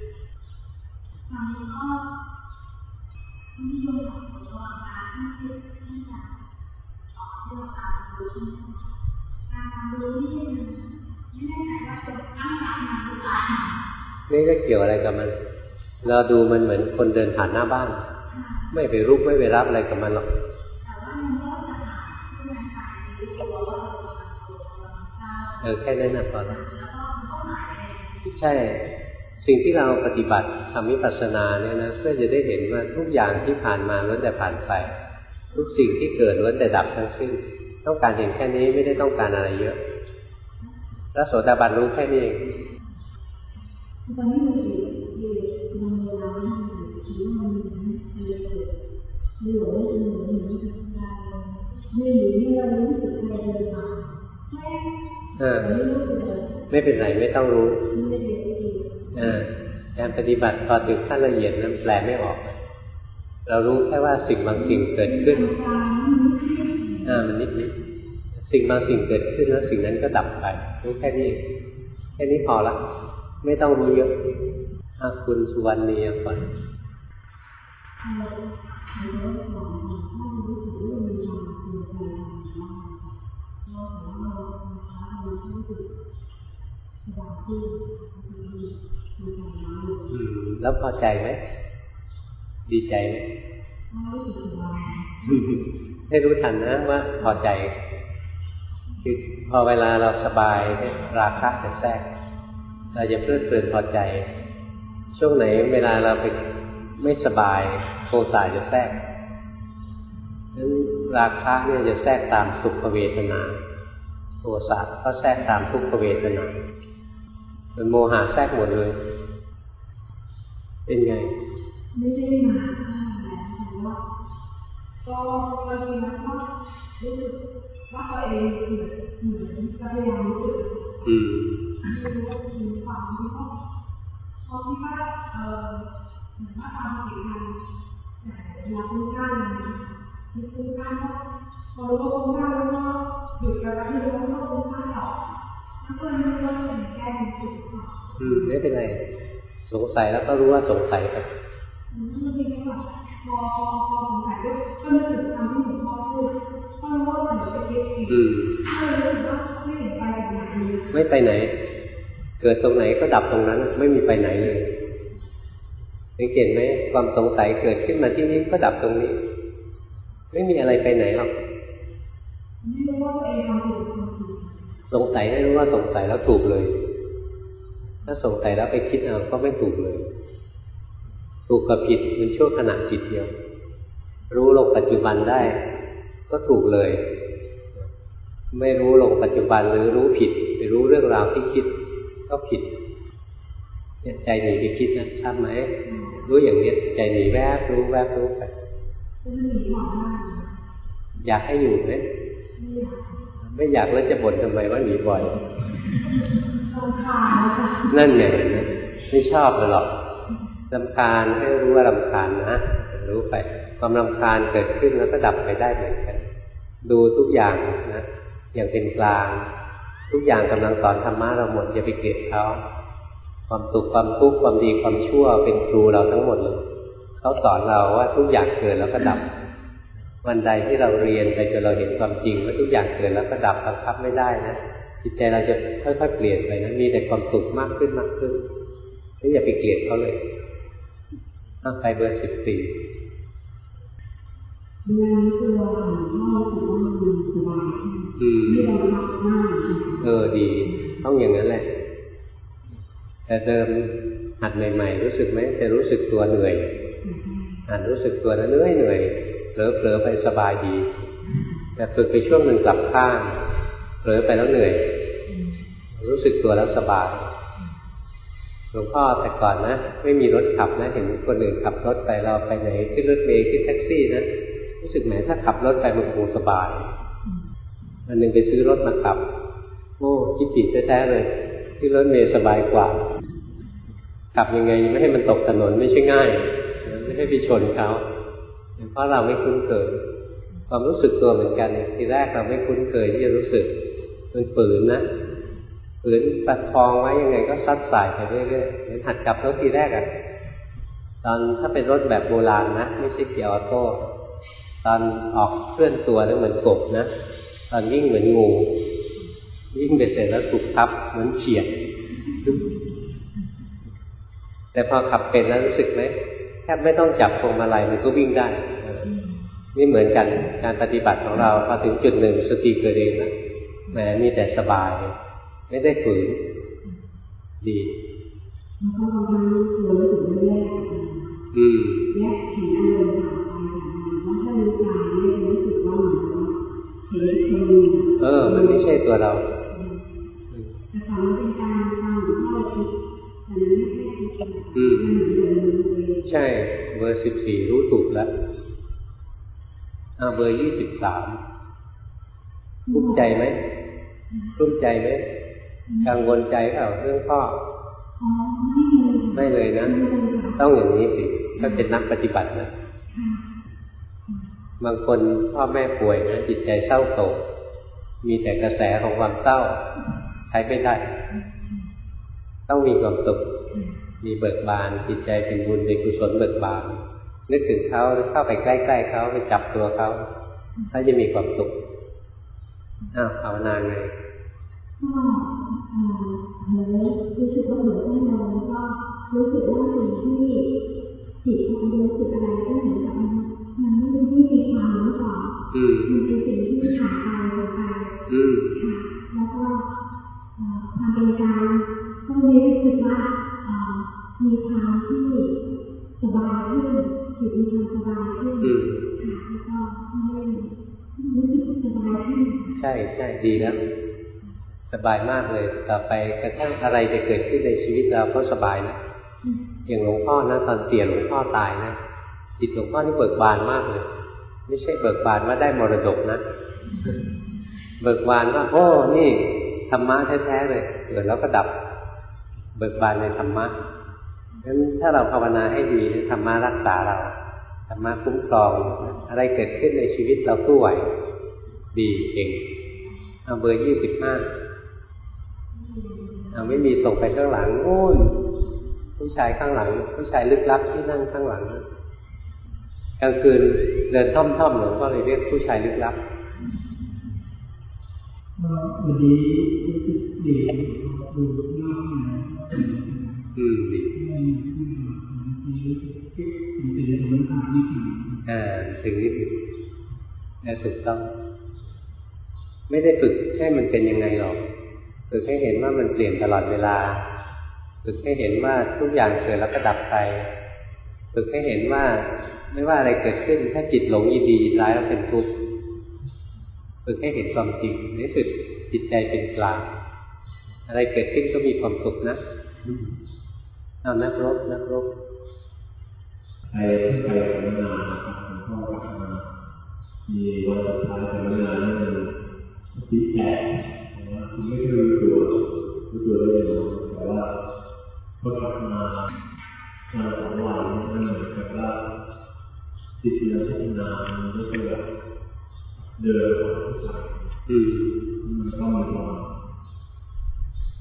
นิยมของตัวการที่ที่จะออกเรื่องการรู้การรู้นี่ไม่แน่ใจว่าจะตั้งหลักมาหรือเปล่านี่ก็เกี่ยวอะไรกับมันเราดูมันเหมือนคนเดินผ่านหน้าบ้านไม่ไปรุกไม่ไปรับอะไรกับมันหรอกเออแค่นั้นน่ะพอแล้วใช่สิ่งที่เราปฏิบัติทำวิปัสสนาเนี่ยนะเพื่อจะได้เห็นว่าทุกอย่างที่ผ่านมาล้วนแต่ผ่านไปทุกสิ่งที่เกิดล้วนแต่ดับทั้งสิ้นต้องการเห็นแค่นี้ไม่ได้ต้องการอะไรเยอะพระโสดาบันรู้แค่นี้เองตอนนี้มันอยู่ในเวลาที่มันคิดว่ามันเกิดไม่หลงไม่หลงไม่อยู่ไม่เรารู้สึกอะไรเลยค่ะเออไม่เป็นไรไม่ต้องรู้การปฏิบัติพอถึงขั้นละเอียดนั้นแปลไม่ออกเรารู้แค่ว่าสิ่งบางสิ่งเกิดขึ้นอ่ามันนิดนิดสิ่งบางสิ่งเกิดขึ้นแล้วสิ่งนั้นก็ดับไปรู้แค่นี้แค่นี้พอละไม่ต้องรู้เยอะอ่ะคุณสุวรรณีก่อนแล้วพอใจไหมดีใจไหมให้รู้ทันนะว่าพอใจคือพอเวลาเราสบายราคะจะแทรกเราจะเพลิดเพลินพอใจช่วงไหนเวลาเราไปไม่สบายโทสะจะแทรกนั้นราคะเนี่ยจะแทรกตามสุขเวทนาโทสะก็แทรกตามทุกขเวทนาเป็นโมหะแทรกหมดเลยเป็นไงไม่ได้มาแต่ว่าก็บางทีมันก็รู้สึกว่าตัวเองเหมือนเหมือนพยายามรู้สึกอืมไม่รู้ว่ามีความที่เขาเขาคิดว่าเออเหมือนว่าทำสิ่งนั้นแต่เวลาคุ้มค่าเนี่ยมีคุ้มค่าก็พอรู้ว่าคุ้มค่าแล้วก็หยุดการที่รู้ว่าคุ้มค่าต่อแล้วก็รู้ว่าเป็นแก้เป็นจุดต่ออืมไม่เป็นไรสงสัยแล้วก็รู้ว่าสงสัยไปอืมจริงๆแบบพอพอพอสงสัยด้วยก็นึกถึงคำที่หลวงพ่อพูดก็รู้ว่ามันจะคิดอีกก็เลยรู้สึกว่าไม่เห็นไปไหนไม่ไปไหนเกิดตรงไหนก็ดับตรงนั้นไม่มีไปไหนเลยสังเกตไหมความสงสัยเกิดขึ้นมาที่นี้ก็ดับตรงนี้ไม่มีอะไรไปไหนหรอกไม่รู้ว่าตัวเองทำถูกทำผิดสงสัยให้รู้ว่าสงสัยแล้วถูกเลยถ้าสงสัยแล้วไปคิดเอาก็ไม่ถูกเลยถูกกับผิดมันชั่วขณะจิตเดียวรู้ลงปัจจุบันได้ก็ถูกเลยไม่รู้ลงปัจจุบันหรือรู้ผิดไปรู้เรื่องราวที่คิดก็ผิดเนี่ยใจหนีไปคิดนะทราบไหมรู้อย่างนี้ใจหนีแวบรู้แวบรู้ไปอยากให้อยู่ไหมไม่อยากแล้วจะบ่นทำไมว่าหนีบ่อยนั่นไงนะไม่ชอบเลยหรอกรำคาญให้รู้ว่ารำคาญนะรู้ไปความรำคาญเกิดขึ้นแล้วก็ดับไปได้เหมือนกันดูทุกอย่างนะอย่างเป็นกลางทุกอย่างกำลังสอนธรรมะเราหมดอย่าไปเกลียดเขาความสุขความทุกข์ความดีความชั่วเป็นครูเราทั้งหมดเลยเขาสอนเราว่าทุกอย่างเกิดแล้วก็ดับวันใดที่เราเรียนไปจนเราเห็นความจริงว่าทุกอย่างเกิดแล้วก็ดับบังคับไม่ได้นะจิตใจเราจะค่อยๆเปลี่ยนไปนะมีแต่ความสุขมากขึ้นมากขึ้นไม่อย่าไปเกลียดเขาเลยตั้งไปเบอร์สิบสี่เวลาที่เราอ่านข้อรู้สึกว่ามันสบายที่เราพักมากเออดีต้องอย่างนั้นแหละแต่เดิมหัดใหม่ๆรู้สึกไหมจะรู้สึกตัวเหนื่อยหัดรู้สึกตัวแล้วเหนื่อยเหนื่อยเผลอเผลอไปสบายดีแต่ฝึกไปช่วงหนึ่งกลับข้างเผลอไปแล้วเหนื่อยรู้สึกตัวแล้วสบายหลวงพ่อแต่ก่อนนะไม่มีรถขับนะเห็นคนอื่นขับรถไปเราไปไหนขึ้นรถเมล์ขึ้นแท็กซี่นะรู้สึกแหมถ้าขับรถไปมันคงสบายอันหนึ่งไปซื้อรถมาขับโอ้คิดผิดแท้ๆเลยที่รถเมล์สบายกว่าขับยังไงไม่ให้มันตกถนนไม่ใช่ง่ายไม่ให้ไปชนเขาเพราะเราไม่คุ้นเคยความรู้สึกตัวเหมือนกันทีแรกเราไม่คุ้นเคยที่จะรู้สึกมันฝืนนะฝืนประคองไว้ยังไงก็ซัดสายไปเรื่อยๆเหมือนหัดขับรถทีแรกอ่ะตอนถ้าเป็นรถแบบโบราณนะไม่ใช่เกียร์ออโต้ตอนออกเคลื่อนตัวแล้วเหมือนกบนะตอนวิ่งเหมือนงูวิ่งไปเสร็จแล้วถูกทับเหมือนเฉียดแต่พอขับเป็นแล้วรู้สึกไหมแทบไม่ต้องจับพวงมาลัยมันก็วิ่งได้นี่เหมือนกันการปฏิบัติของเราพอถึงจุดหนึ่งสติเกิดเองนะแหมมีแต่สบายไม่ได้ฝืนดีแล้วก็บางครั้งรู้สึกแยกอืมแยกเห็นอารมณ์ผ่านไปผ่านมาแล้วถ้ารู้กายเนี่ยรู้สึกว่าเหมือนว่าเห็นคนอื่นเออมันไม่ใช่ตัวเราแต่ตอนเป็นการฟังหรือว่าคิดมันไม่ใช่คิดอืมใช่เบอร์สิบสี่รู้ถูกแล้วอ่าเบอร์ยี่สิบสามทุกข์ใจไหมทุกข์ใจไหมกังวลใจเปล่าเรื่องพ่อไม่เลยนะต้องอย่างนี้สิถ้าเป็นนักปฏิบัตินะบางคนพ่อแม่ป่วยนะจิตใจเศร้าโศกมีแต่กระแสของความเศร้าใช้ไม่ได้ต้องมีความสุขมีเบิกบานจิตใจเป็นบุญเป็นกุศลเบิกบานนึกถึงเขาเข้าไปใกล้ๆเขาไปจับตัวเขาเขาจะมีความสุขอ้าวภาวนาไงก็เหมือนรู้สึกว่าเหมือนได้นอนแล้วก็รู้สึกว่าสิ่งที่จิตมันรู้สึกอะไรก็เหมือนกับมันมันไม่ได้มีความรู้ต่อมันเป็นสิ่งที่ผ่านไปผ่านไปค่ะแล้วก็ความเป็นกายก็เลยรู้สึกว่ามีความที่สบายขึ้นจิตมีความสบายขึ้นค่ะแล้วก็ไม่รู้สึกสบายขึ้นใช่ใช่ดีแล้วสบายมากเลยต่อไปกระทั่งอะไรจะเกิดขึ้นในชีวิตเราก็สบายนะอย่างหลวงพ่อนะตอนเสียหลวงพ่อตายนะจิตหลวงพ่อนี่เบิกบานมากเลยไม่ใช่เบิกบานว่าได้มรดกนะเบิกบานว่าโอ้นี่ธรรมะแท้ๆเลยเกิดแล้วก็ดับเบิกบานในธรรมะงั้นถ้าเราภาวนาให้ดีธรรมะรักษาเราธรรมะคุ้มครองอะไรเกิดขึ้นในชีวิตเราสู้ไหวดีเก่งเอาเบอร์ยี่สิบห้าเอาไม่มีส่งไปข้างหลังโอ้ยผู้ชายข้างหลังผู้ชายลึกลับที่นั่งข้างหลังกลางคืนเดินท่อมๆหลวงก็เลยเรียกผู้ชายลึกลับวันนี้รู้สึกดีดูมากนะอืมดีอ่าถึงนี้ถึงแต่ถูกต้องไม่ได้ฝึกให้มันเป็นยังไงหรอกฝึกให้เห็นว่ามันเปลี่ยนตลอดเวลาฝึกให้เห็นว่าทุกอย่างเกิดแล้วก็ดับไปฝึกให้เห็นว่าไม่ว่าอะไรเกิดขึ้นถ้าจิตหลงยินดียินร้ายแล้วเป็นทุกข์ฝึกให้เห็นความจริงในสุดจิตใจเป็นกลางอะไรเกิดขึ้นก็มีความสุขนะเอานักรบนักรบใครใครทำงานนะครับหลวงพ่อกลับมามีวันสุดท้ายทำงานนั่นเองติแตกนะคุณไม่รู้ตัวรู้ตัวได้ยังแต่ว่าพอทำงานงานสองวันนั่นเหมือนกับว่าจิตเราพัฒนามันก็จะแบบเดินไปอืมมันก็มีความ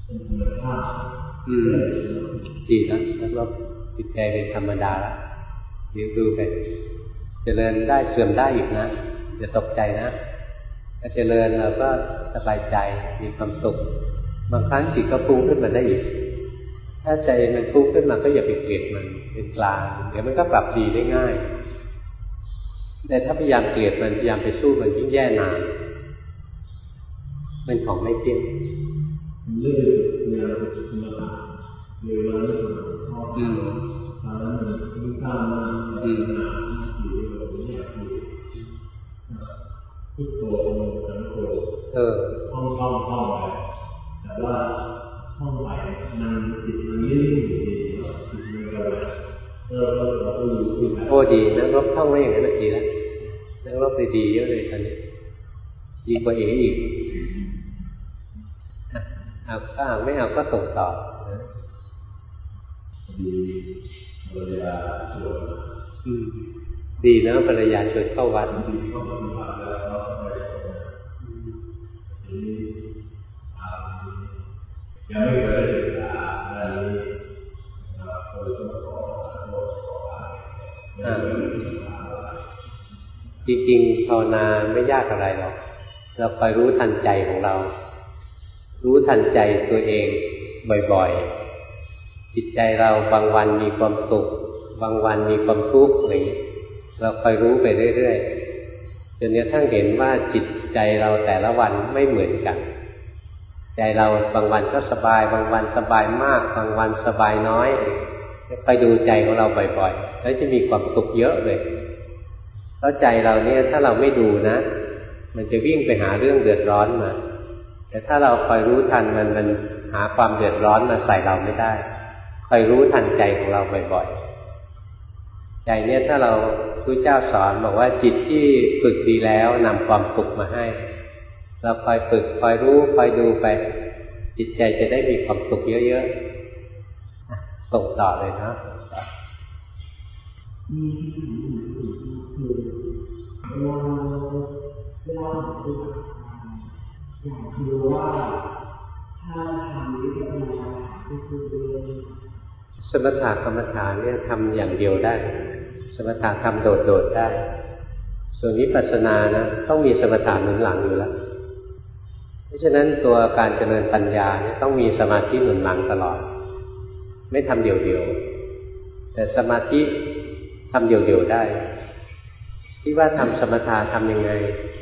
เป็นธรรมชาติอืมดีแล้วแล้วจิตใจเป็นธรรมดาแล้วเดี๋ยวดูไปเจริญได้เสื่อมได้อีกนะอย่าตกใจนะถ้าเจริญเราก็สบายใจมีความสุขบางครั้งจิตก็ฟุ้งขึ้นมาได้อีกถ้าใจมันฟุ้งขึ้นมาก็อย่าไปเกลียดมันเป็นกลางเดี๋ยวมันก็ปรับดีได้ง่ายแต่ถ้าพยายามเกลียดมันพยายามไปสู้มันยิ่งแย่นานเป็นของไม่เที่ยงเรื่องเรื่องธรรมดาเรื่องอะไรก็ชอบอืมตอนนั้นมันมีการมาอืมอยู่อยู่เนี่ยอยู่ทุกตัวมันทั้งตัวเออท่องท่องท่องไปแต่ว่าท่องไปมันจิตมันนิ่งอยู่ดีจิตมันอะไรเออเราก็อยู่ที่โอ้ดีนะรบท่องไว้อย่างนั้นดีแล้วนักรบไปดีเยอะเลยตอนนี้ดีกว่าเอ๋อีกเอาถ้าไม่เอาก็ส่งต่อดีภรรยาชวนดีนะภรรยาชวนเข้าวัดดีเข้าวัดแล้วก็ไปยังไม่เคยศึกษาอะไรนี้เคยต้องขอโทษขออะไรจริงๆภาวนาไม่ยากอะไรหรอกเราคอยรู้ทันใจของเรารู้ทันใจตัวเองบ่อยๆจิตใจเราบางวันมีความสุขบางวันมีความทุกข์อะไรเราคอยรู้ไปเรื่อยๆจนกระทั่งเห็นว่าจิตใจเราแต่ละวันไม่เหมือนกันใจเราบางวันก็สบายบางวันสบายมากบางวันสบายน้อยไปดูใจของเราบ่อยๆแล้วจะมีความสุขเยอะเลยเพราะใจเราเนี่ยถ้าเราไม่ดูนะมันจะวิ่งไปหาเรื่องเดือดร้อนมาแต่ถ้าเราคอยรู้ทันมันมันหาความเดือดร้อนมาใส่เราไม่ได้คอยรู้ทันใจของเราบ่อยๆใจเนี่ยถ้าเราพระเจ้าสอนบอกว่าจิตที่ฝึกดีแล้วนำความสุขมาให้เราคอยฝึกคอยรู้คอยดูไปจิตใจจะได้มีความสุขเยอะๆส่งต่อเลยนะมีคือเวลาเวลาปฏิบัติอยากรู้ว่าถ้าทำวิปัสสนาก็คือสมถะกรรมฐานเนี่ยทำอย่างเดียวได้สมถะทำโดดๆได้ส่วนวิปัสสนานะต้องมีสมถะหนุนหลังอยู่แล้วเพราะฉะนั้นตัวการเจริญปัญญาเนี่ยต้องมีสมาธิหนุนหลังตลอดไม่ทำเดี่ยวๆแต่สมาธิทำเดี่ยวๆได้ที่ว่าทำสมถะทำยังไง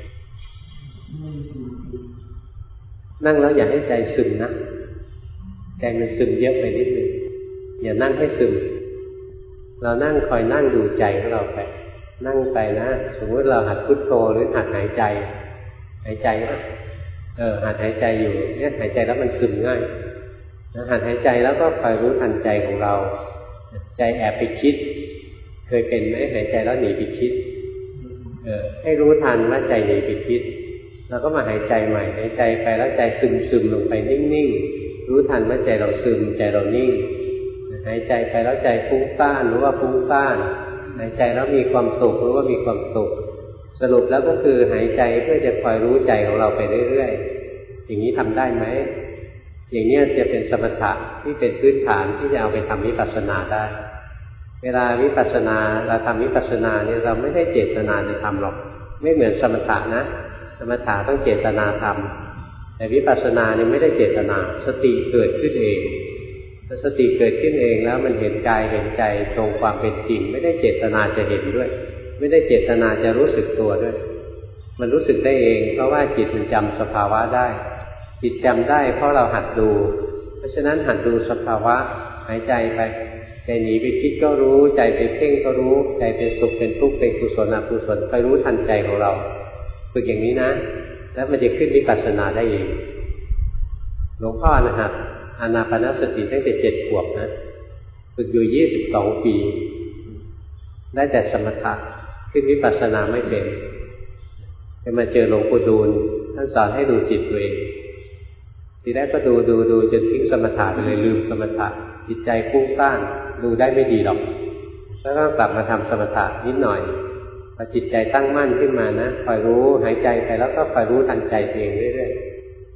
นั่งแล้วอย่าให้ใจซึมนะใจมันซึมเยอะไปนิดนึงอย่านั่งให้ซึมเรานั่งคอยนั่งดูใจของเราไปนั่งไปนะสมมติเราหัดพุทโธหรือหัดหายใจหายใจนะเออหัดหายใจอยู่เนี่ยหายใจแล้วมันซึมง่ายนะหัดหายใจแล้วก็คอยรู้ทันใจของเราใจแอบไปคิดเคยเป็นไหมหายใจแล้วหนีไปคิดเออให้รู้ทันว่าใจหนีไปคิดเราก็มาหายใจใหม่หายใจไปแล้วใจซึมซึมลงไปนิ่งๆรู้ทันว่าใจเราซึมใจเรานิ่งหายใจไปแล้วใจฟุ้งซ่านรู้ว่าฟุ้งซ่านหายใจแล้วมีความสุขรู้ว่ามีความสุขสรุปแล้วก็คือหายใจเพื่อจะคอยรู้ใจของเราไปเรื่อยๆอย่างนี้ทำได้ไหมอย่างนี้จะเป็นสมถะที่เป็นพื้นฐานที่จะเอาไปทำวิปัสสนาได้เวลาวิปัสสนาเราทำวิปัสสนาเนี่ยเราไม่ได้เจตนาจะทำหรอกไม่เหมือนสมถะนะสมถะต้องเจตนาทำแต่วิปัสสนาเนี่ยไม่ได้เจตนาสติเกิดขึ้นเองถ้าสติเกิดขึ้นเองแล้วมันเห็นกายเห็นใจตรงความเป็นจริงไม่ได้เจตนาจะเห็นด้วยไม่ได้เจตนาจะรู้สึกตัวด้วยมันรู้สึกได้เองเพราะว่าจิตมันจำสภาวะได้จิตจำได้เพราะเราหัดดูเพราะฉะนั้นหัดดูสภาวะหายใจไปใจหนีไปคิดก็รู้ใจไปเพ่งก็รู้ใจเป็นสุขเป็นทุกข์เป็นกุศลอกุศลไปรู้ทันใจของเราฝึกอย่างนี้นะแล้วมันจะขึ้นวิปัสสนาได้เองหลวงพ่อนะครับอานาปานสติตั้งแต่เจ็ดขวบนะฝึกอยู่ยี่สิบสองปีได้แต่สมถะขึ้นวิปัสสนาไม่เป็นจะมาเจอหลวงปู่ดูลท่านสอนให้ดูจิตตัวเองทีแรกก็ดูดูดูจนทิ้งสมถะไปเลยลืมสมถะจิตใจฟุ้งซ่านดูได้ไม่ดีหรอกแล้วก็กลับมาทำสมถะนิดหน่อยพอจิตใจตั้งมั่นขึ้นมานะคอยรู้หายใจไปแล้วก็คอยรู้ทันใจเองเรื่อยๆ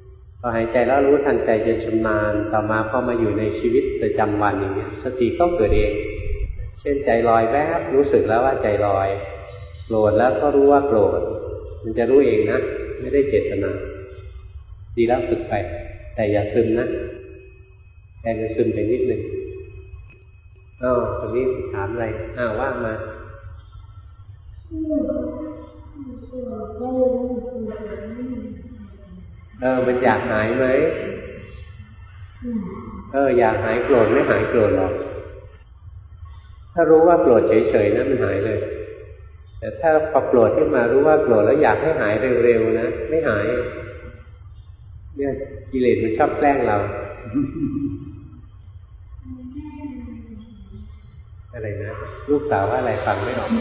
พอหายใจแล้วรู้ทันใจจนชำนาญต่อมาพอมาอยู่ในชีวิตประจำวันอย่างนี้สติก็เกิดเองเช่นใจลอยแวบรู้สึกแล้วว่าใจลอยโกรธแล้วก็รู้ว่าโกรธมันจะรู้เองนะไม่ได้เจตนาดีแล้วฝึกไปแต่อย่าซึมนะแต่จะซึมไปนิดนึงอ้าวตรงนี้ถามอะไรอ้าวว่ามาเออมันอยากหายไหมเอออยากหายโกรธไม่หายโกรธหรอกถ้ารู้ว่าโกรธเฉยๆนะมันหายเลยแต่ถ้าพอโกรธขึ้นมารู้ว่าโกรธแล้วอยากให้หายเร็วๆนะไม่หายเนี่ยกิเลสมันชอบแกล้งเราอะไรนะลูกสาวว่าอะไรฟังไม่ออก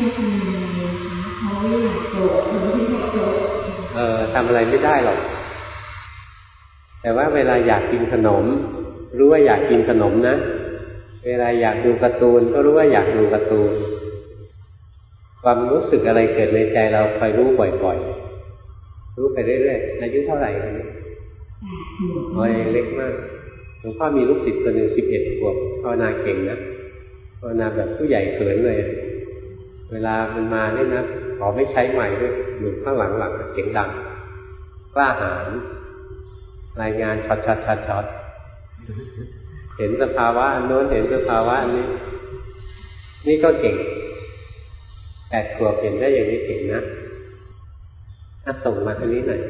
เออทำอะไรไม่ได้หรอกแต่ว่าเวลาอยากกินขนมรู้ว่าอยากกินขนมนะเวลาอยากดูการ์ตูนก็รู้ว่าอยากดูการ์ตูนความรู้สึกอะไรเกิดในใจเราคอยรู้บ่อยๆรู้ไปเรื่อยๆอายุเท่าไหร่กันนี้อ๋อยังเล็กมากหลวงพ่อมีลูกศิษย์คนหนึ่งสิบเอ็ดขวบภาวนาเก่งนะภาวนาแบบผู้ใหญ่เขินเลยเวลามันมาเนี่ยนะขอไม่ใช้ใหม่ด้วยอยู่ข้างหลังๆเสียงดังกล้าหาญรายงานช็อตช็อตช็อตช็อตเห็นสภาวะอันโน้นเห็นสภาวะอันนี้นี่ก็เก่งแปดขวบเห็นได้อย่างนี้เก่งนะถ้าส่งมาทางนี้หน่อย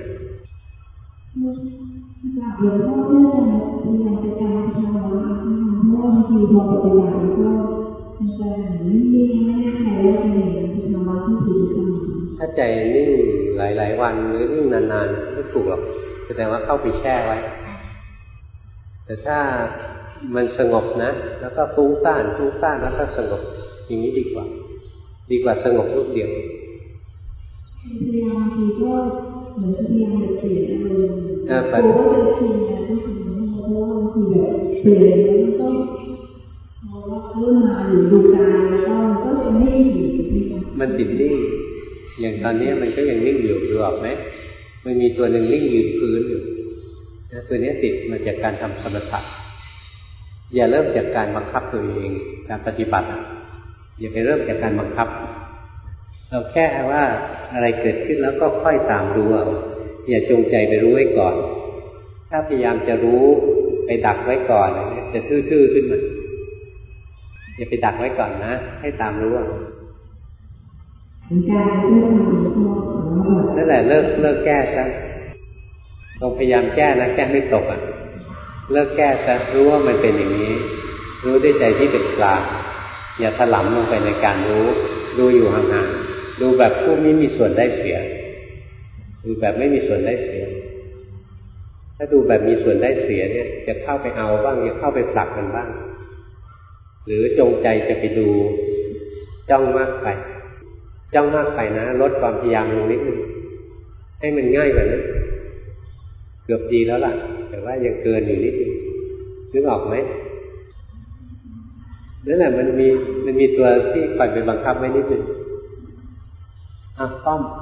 หลวงพ่อเพื่อนพยายามจะการทำแล้วเพราะว่าบางทีพอปฏิบัติแล้วก็มันจะนิ่งๆไม่แน่ใจว่าเป็นอย่างไรคือทำว่าที่ถูกต้องถ้าใจนิ่งหลายๆวันหรือนิ่งนานๆไม่ถูกหรอกแสดงว่าเข้าไปแช่ไว้แต่ถ้ามันสงบนะแล้วก็ฟุ้งซ่านฟุ้งซ่านแล้วก็สงบอย่างนี้ดีกว่าดีกว่าสงบรูปเดียวพยายามทีก็เหมือนพยายามจะเปลี่ยนอารมณ์ตัวก็จะชินนะที่ถึงเพราะว่าบางทีแบบเปลี่ยนแล้วก็เพราะว่าเริ่มมาอยู่ดูกายแล้วก็ก็จะไม่อยู่มันติดนิ่งอย่างตอนนี้มันก็ยังนิ่งอยู่ดูออกไหมมันมีตัวหนึ่งนิ่งยืนพื้นอยู่นะตัวนี้ติดมาจากการทำสมถะอย่าเริ่มจากการบังคับตัวเองการปฏิบัติอย่าไปเริ่มจากการบังคับเราแค่ว่าอะไรเกิดขึ้นแล้วก็ค่อยตามรู้เอาอย่าจงใจไปรู้ไว้ก่อนถ้าพยายามจะรู้ไปดักไว้ก่อนจะทื่อๆขึ้นมาอย่าไปดักไว้ก่อนนะให้ตามรู้เอานั่นแหละเลิกเลิกแก้ซะต้องพยายามแก้นะแก้ไม่ตกอ่ะเลิกแก้ซะรู้ว่ามันเป็นอย่างนี้รู้ด้วยใจที่เป็นกลางอย่าถลำลงไปในการรู้ดูอยู่ห่างๆดูแบบผู้ไม่มีส่วนได้เสียดูแบบไม่มีส่วนได้เสียถ้าดูแบบมีส่วนได้เสียเนี่ยจะเข้าไปเอาบ้างจะเข้าไปผลักมันบ้างหรือจงใจจะไปดูจ้องมากไปจ้องมากไปนะลดความพยายามลงนิดนึงให้มันง่ายกว่านั้นเกือบดีแล้วล่ะแต่ว่ายังเกินอยู่นิดนึงนึกออกไหมนั่นแหละมันมีมันมีตัวที่คอยไปบังคับไว้นิดนึงอ่ะต้อม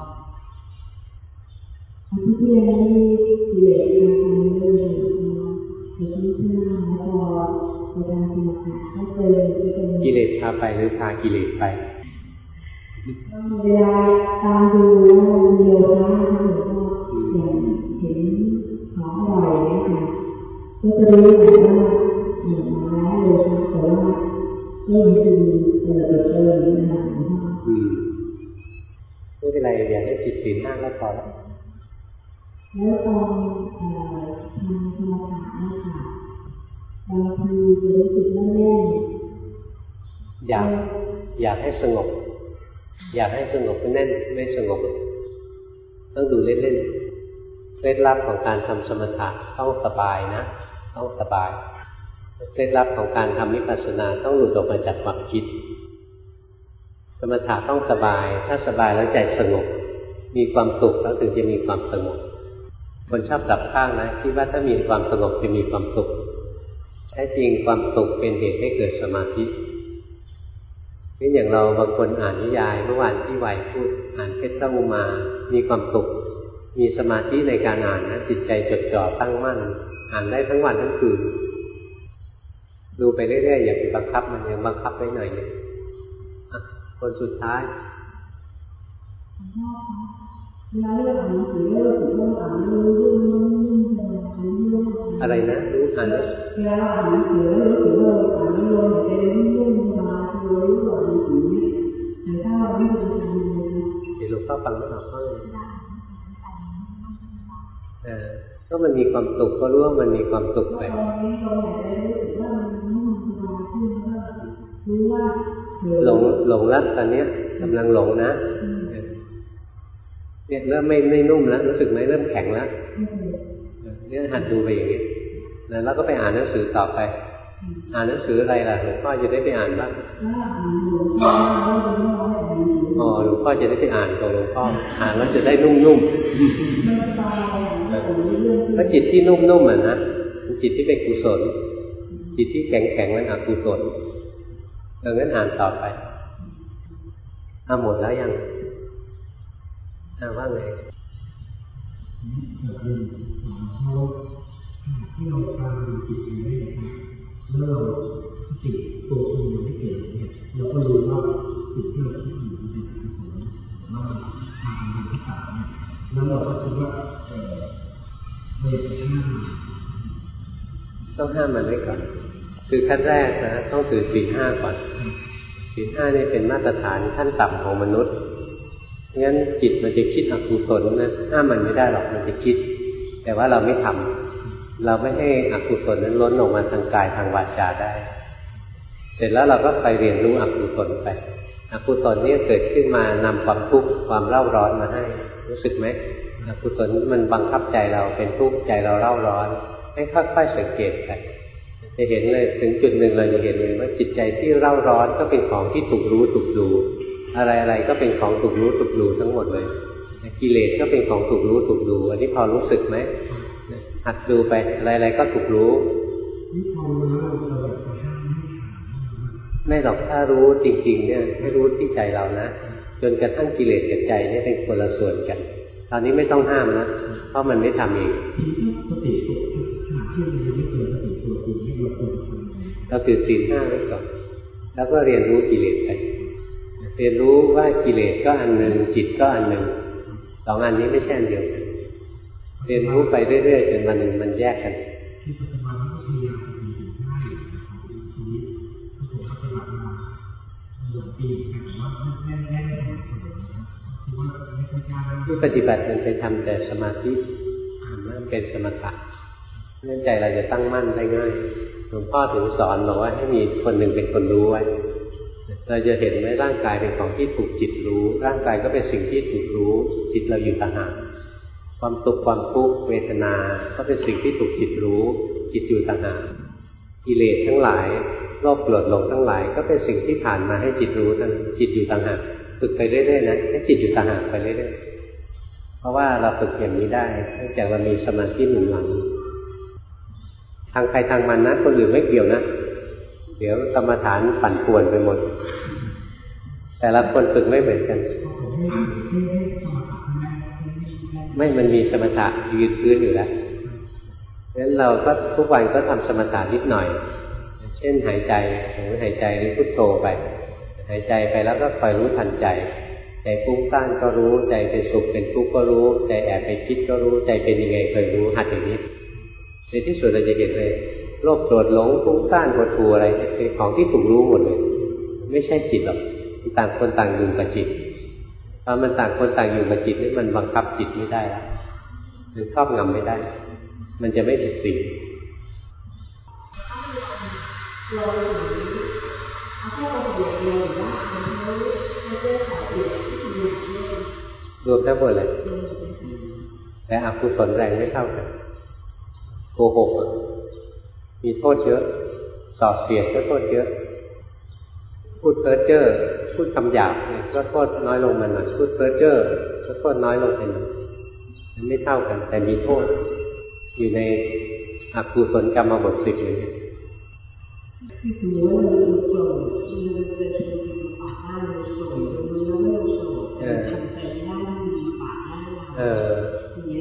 ที่เรียนนี่เรียนมาทำเรื่องในที่ที่นั่งแล้วก็ในการสมัครก็เคยเป็นกิเลสพาไปหรือพากิเลสไปเวลาตามดูโยคะก็อย่างเห็นของอร่อยนะคะก็จะรู้ว่าเหมือนมาแล้วเลยค่ะแต่ว่าเรื่องคือเออเออนะคะอืมไม่เป็นไรอย่าให้จิตติดห้างก็พอแล้วแล้วตอนทำสมาธินะคะบางทีจะรู้สึกแน่นอยากอยากให้สงบอยากให้สงบก็แน่นไม่สงบต้องดูเล่นๆเคล็ดลับของการทำสมถะต้องสบายนะต้องสบายเคล็ดลับของการทำวิปัสสนาต้องหลุดออกมาจากความคิดสมถะต้องสบายถ้าสบายแล้วใจสงบมีความสุขแล้วถึงจะมีความสงบคนชอบกลับข้างนะคิดว่าถ้ามีความสงบจะมีความสุขแท้จริงความสุขเป็นเหตุให้เกิดสมาธินี่อย่างเราบางคนอ่านนิยายเมื่อวานที่ไหวพูดอ่านเพชรอุมามีความสุขมีสมาธิในการอ่านนะจิตใจจดจ่อตั้งมั่นอ่านได้ทั้งวันทั้งคืนดูไปเรื่อยๆอย่าไปบังคับมันยังบังคับไว้หน่อยนึงคนสุดท้ายอะไรนะรู้อ่านนะเวลาเราอ่านหนังสือแล้วรู้สึกว่าเราอ่านไม่ลงใจยุ่งๆสบายตัวรู้ว่าหนังสือเนี่ยแต่ถ้าเราไม่รู้จักมันเลยเดี๋ยวหลวงพ่อฟังไม่ออกก็เลยเออก็มันมีความสุขก็รู้ว่ามันมีความสุขไปหลงหลงแล้วตอนนี้กำลังหลงนะเนี่ยเริ่มไม่ไม่นุ่มแล้วรู้สึกไหมเริ่มแข็งแล้วเนี่ยหัดดูไปอย่างนี้แล้วก็ไปอ่านหนังสือต่อไปอ่านหนังสืออะไรล่ะหลวงพ่อจะได้ไปอ่านบ้างอ๋อหลวงพ่อจะได้ไปอ่านของหลวงพ่ออ่านแล้วจะได้นุ่มๆถ้าจิตที่นุ่มๆอ่ะนะจิตที่เป็นกุศลจิตที่แข็งๆนั่นอกุศลดังนั้นอ่านต่อไปอ่าหมดแล้วยังอ่าว่าไงที่เราตามดูจิตอยู่ได้นะครับเมื่อเราจิตตัวตนยังไม่เกิดเนี่ยเราก็รู้ว่าจิตที่เราคิดอยู่มันเป็นกุศลแล้วมันทางมันที่ต่างเนี่ยแล้วเราก็คิดว่าเออเราจะห้ามต้องห้ามมันไว้ก่อนคือขั้นแรกนะต้องถือศีลห้าก่อนศีลห้านี่เป็นมาตรฐานขั้นต่ำของมนุษย์งั้นจิตมันจะคิดอกุศลนะห้ามมันไม่ได้หรอกมันจะคิดแต่ว่าเราไม่ทำเราไม่ให้อกุศลนั้นล้นออกมาทางกายทางวาจาได้เสร็จแล้วเราก็ไปเรียนรู้อกุศลไปอกุศลนี้เกิดขึ้นมานำความทุกข์ความเร่าร้อนมาให้รู้สึกไหมอกุศลมันบังคับใจเราเป็นทุกข์ใจเราเร่าร้อนให้ค่อยๆสังเกตไปจะเห็นเลยถึงจุดหนึ่งเราจะเห็นเลยว่าจิตใจที่เร่าร้อนก็เป็นของที่ถูกรู้ถูกดูอะไรๆก็เป็นของถูกรู้ถูกดูทั้งหมดเลยกิเลสก็เป็นของถูกรู้ถูกดูอันนี้พอรู้สึกไหมหัดดูไปอะไรๆก็ถูกรู้ไม่หรอกถ้ารู้จริงๆเนี่ยให้รู้ที่ใจเรานะจนกระทั่งกิเลสกับใจนี่เป็นคนละส่วนกันตอนนี้ไม่ต้องห้ามนะเพราะมันไม่ทำเองเราถือศีลห้าไว้ก่อนแล้วก็เรียนรู้กิเลสไปเรียนรู้ว่ากิเลสก็อันหนึ่งจิตก็อันหนึ่งสองอันนี้ไม่ใช่อันเดียวกันเรียนรู้ไปเรื่อยๆจนวันหนึ่งมันแยกกันที่ปัจจุบันก็พยายามทำสิ่งที่ได้ในชีวิตผมปฏิบัติมาหลายปีแต่ว่าแน่แน่ไม่ถึงผลนะครับคือว่าไม่ค่อยกล้าที่ปฏิบัติมันไปทำแต่สมาธิมันเป็นสมถะเนื่องใจเราจะตั้งมั่นได้ง่ายหลวงพ่อถึงสอนบอกว่าให้มีคนหนึ่งเป็นคนรู้ไว้เราจะเห็นไหมร่างกายเป็นของที่ถูกจิตรู้ร่างกายก็เป็นสิ่งที่ถูกรู้จิตเราอยู่ต่างหากความสุขความทุกข์เวทนาก็เป็นสิ่งที่ถูกจิตรู้จิตอยู่ต่างหากกิเลสทั้งหลายโลภโกรธหลงทั้งหลายก็เป็นสิ่งที่ผ่านมาให้จิตรู้ทั้งจิตอยู่ต่างหากฝึกไปเรื่อยๆนะให้จิตอยู่ต่างหากไปเรื่อยๆเพราะว่าเราฝึกอย่างนี้ได้เนื่องจากเรามีสมาธิหนุนหลังทางใครทางมันนะคนอื่นไม่เกี่ยวนะเดี๋ยวกรรมฐานปั่นป่วนไปหมดแต่ละคนฝึกไม่เหมือนกันไม่มันมีสมถะยืนพื้นอยู่แล้วฉะนั้นเราก็ทุกวันก็ทำสมถะนิดหน่อยเช่นหายใจหรือหายใจหรือพุทโธไปหายใจไปแล้วก็คอยรู้ทันใจใจฟุ้งซ่านก็รู้ใจเป็นสุขเป็นทุกข์ก็รู้ใจแอบไปคิดก็รู้ใจเป็นยังไงเคยรู้หัดอย่างนี้ในที่สุดเราจะเห็นเลยโลภโกรธหลงฟุ้งซ่านหดหู่อะไรเป็นของที่ถูกรู้หมดเลยไม่ใช่จิตหรอกต่างคนต่างอยู่กับจิตพอมันต่างคนต่างอยู่กับจิตนี่มันบังคับจิตไม่ได้แล้วหรือครอบงำไม่ได้มันจะไม่ติดสิ่งรวมทั้งหมดเลยแต่อกุศลแรงไม่เท่ากันโกหกมีโทษเยอะส่อเสียดก็โทษเยอะพูดเพ้อเจ้อพูดคำหยาบเนี่ยก็โทษน้อยลงมาหน่อยพูดเพ้อเจ้อก็โทษน้อยลงไปหน่อยมันไม่เท่ากันแต่มีโทษอยู่ในอกุศลกรรมบทสิบเลยเนี่ยเออเออ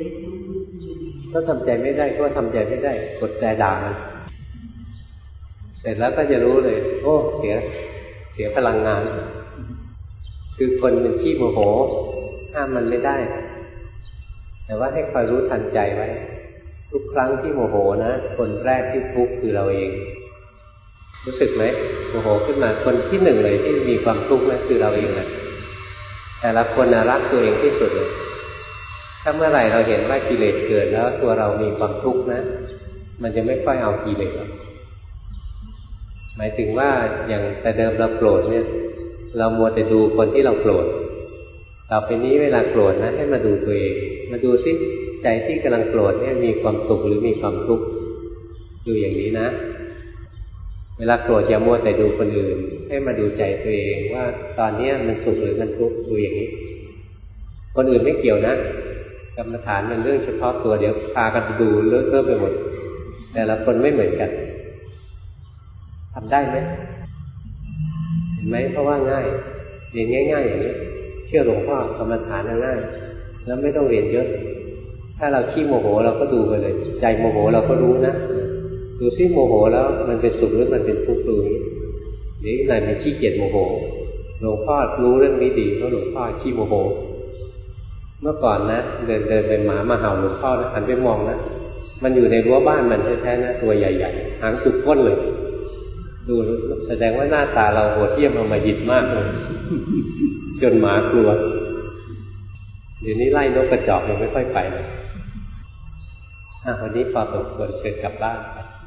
ก็ทำใจไม่ได้ก็ทำใจไม่ได้กดแต่ด่ามันเสร็จแล้วก็จะรู้เลยโอ้เสียเสียพลังงานคือคนเป็นขี้โมโหห้ามมันไม่ได้แต่ว่าให้คอยรู้ทันใจไว้ทุกครั้งที่โมโหนะคนแรกที่ทุกข์คือเราเองรู้สึกไหมโมโหขึ้นมาคนที่หนึ่งเลยที่มีความทุกข์นั่นคือเราเองนะแต่ละคนรักตัวเองที่สุดเลยถ้าเมื่อไหร่เราเห็นว่ากิเลสเกิดแล้วตัวเรามีความทุกข์นะมันจะไม่ค่อยเอากิเลสหรอกหมายถึงว่าอย่างแต่เดิมเราโกรธเนี่ยเรามัวแต่ดูคนที่เราโกรธต่อไปนี้เวลาโกรธนะให้มาดูตัวเองมาดูซิใจที่กำลังโกรธเนี่ยมีความสุขหรือมีความทุกข์ดูอย่างนี้นะเวลาโกรธอย่ามัวแต่ดูคนอื่นให้มาดูใจตัวเองว่าตอนนี้มันสุขหรือมันทุกข์ดูอย่างนี้คนอื่นไม่เกี่ยวนะกรรมฐานเป็นเรื่องเฉพาะตัวเดี๋ยวพากันดูเลอะเทอะไปหมดแต่ละคนไม่เหมือนกันทำได้ไหมเห็นไหมเพราะว่าง่ายเรียนง่ายๆอย่างนี้เชื่อหลวงพ่อกรรมฐานง่ายแล้วไม่ต้องเรียนเยอะถ้าเราขี้โมโหเราก็ดูไปเลยใจโมโหเราก็รู้นะดูซิโมโหแล้วมันเป็นสุขหรือมันเป็นทุกข์ดูนี้เดี๋ยวไหนมันขี้เกียจโมโหหลวงพ่อรู้เรื่องนี้ดีเพราะหลวงพ่อขี้โมโหเมื่อก่อนนะเดินเดินไปหมามาเห่าหลวงพ่อนะหันไปมองนะมันอยู่ในรั้วบ้านมันแท้ๆนะตัวใหญ่ๆหางจุกก้นเลยดูแสดงว่าหน้าตาเราโหดเหี้ยมอำมหิตมากเลยจนหมากลัวเดี๋ยวนี้ไล่นกกระจอกยังไม่ค่อยไปเลยอ่ะวันนี้พอสมควรเชิญกลับบ้าน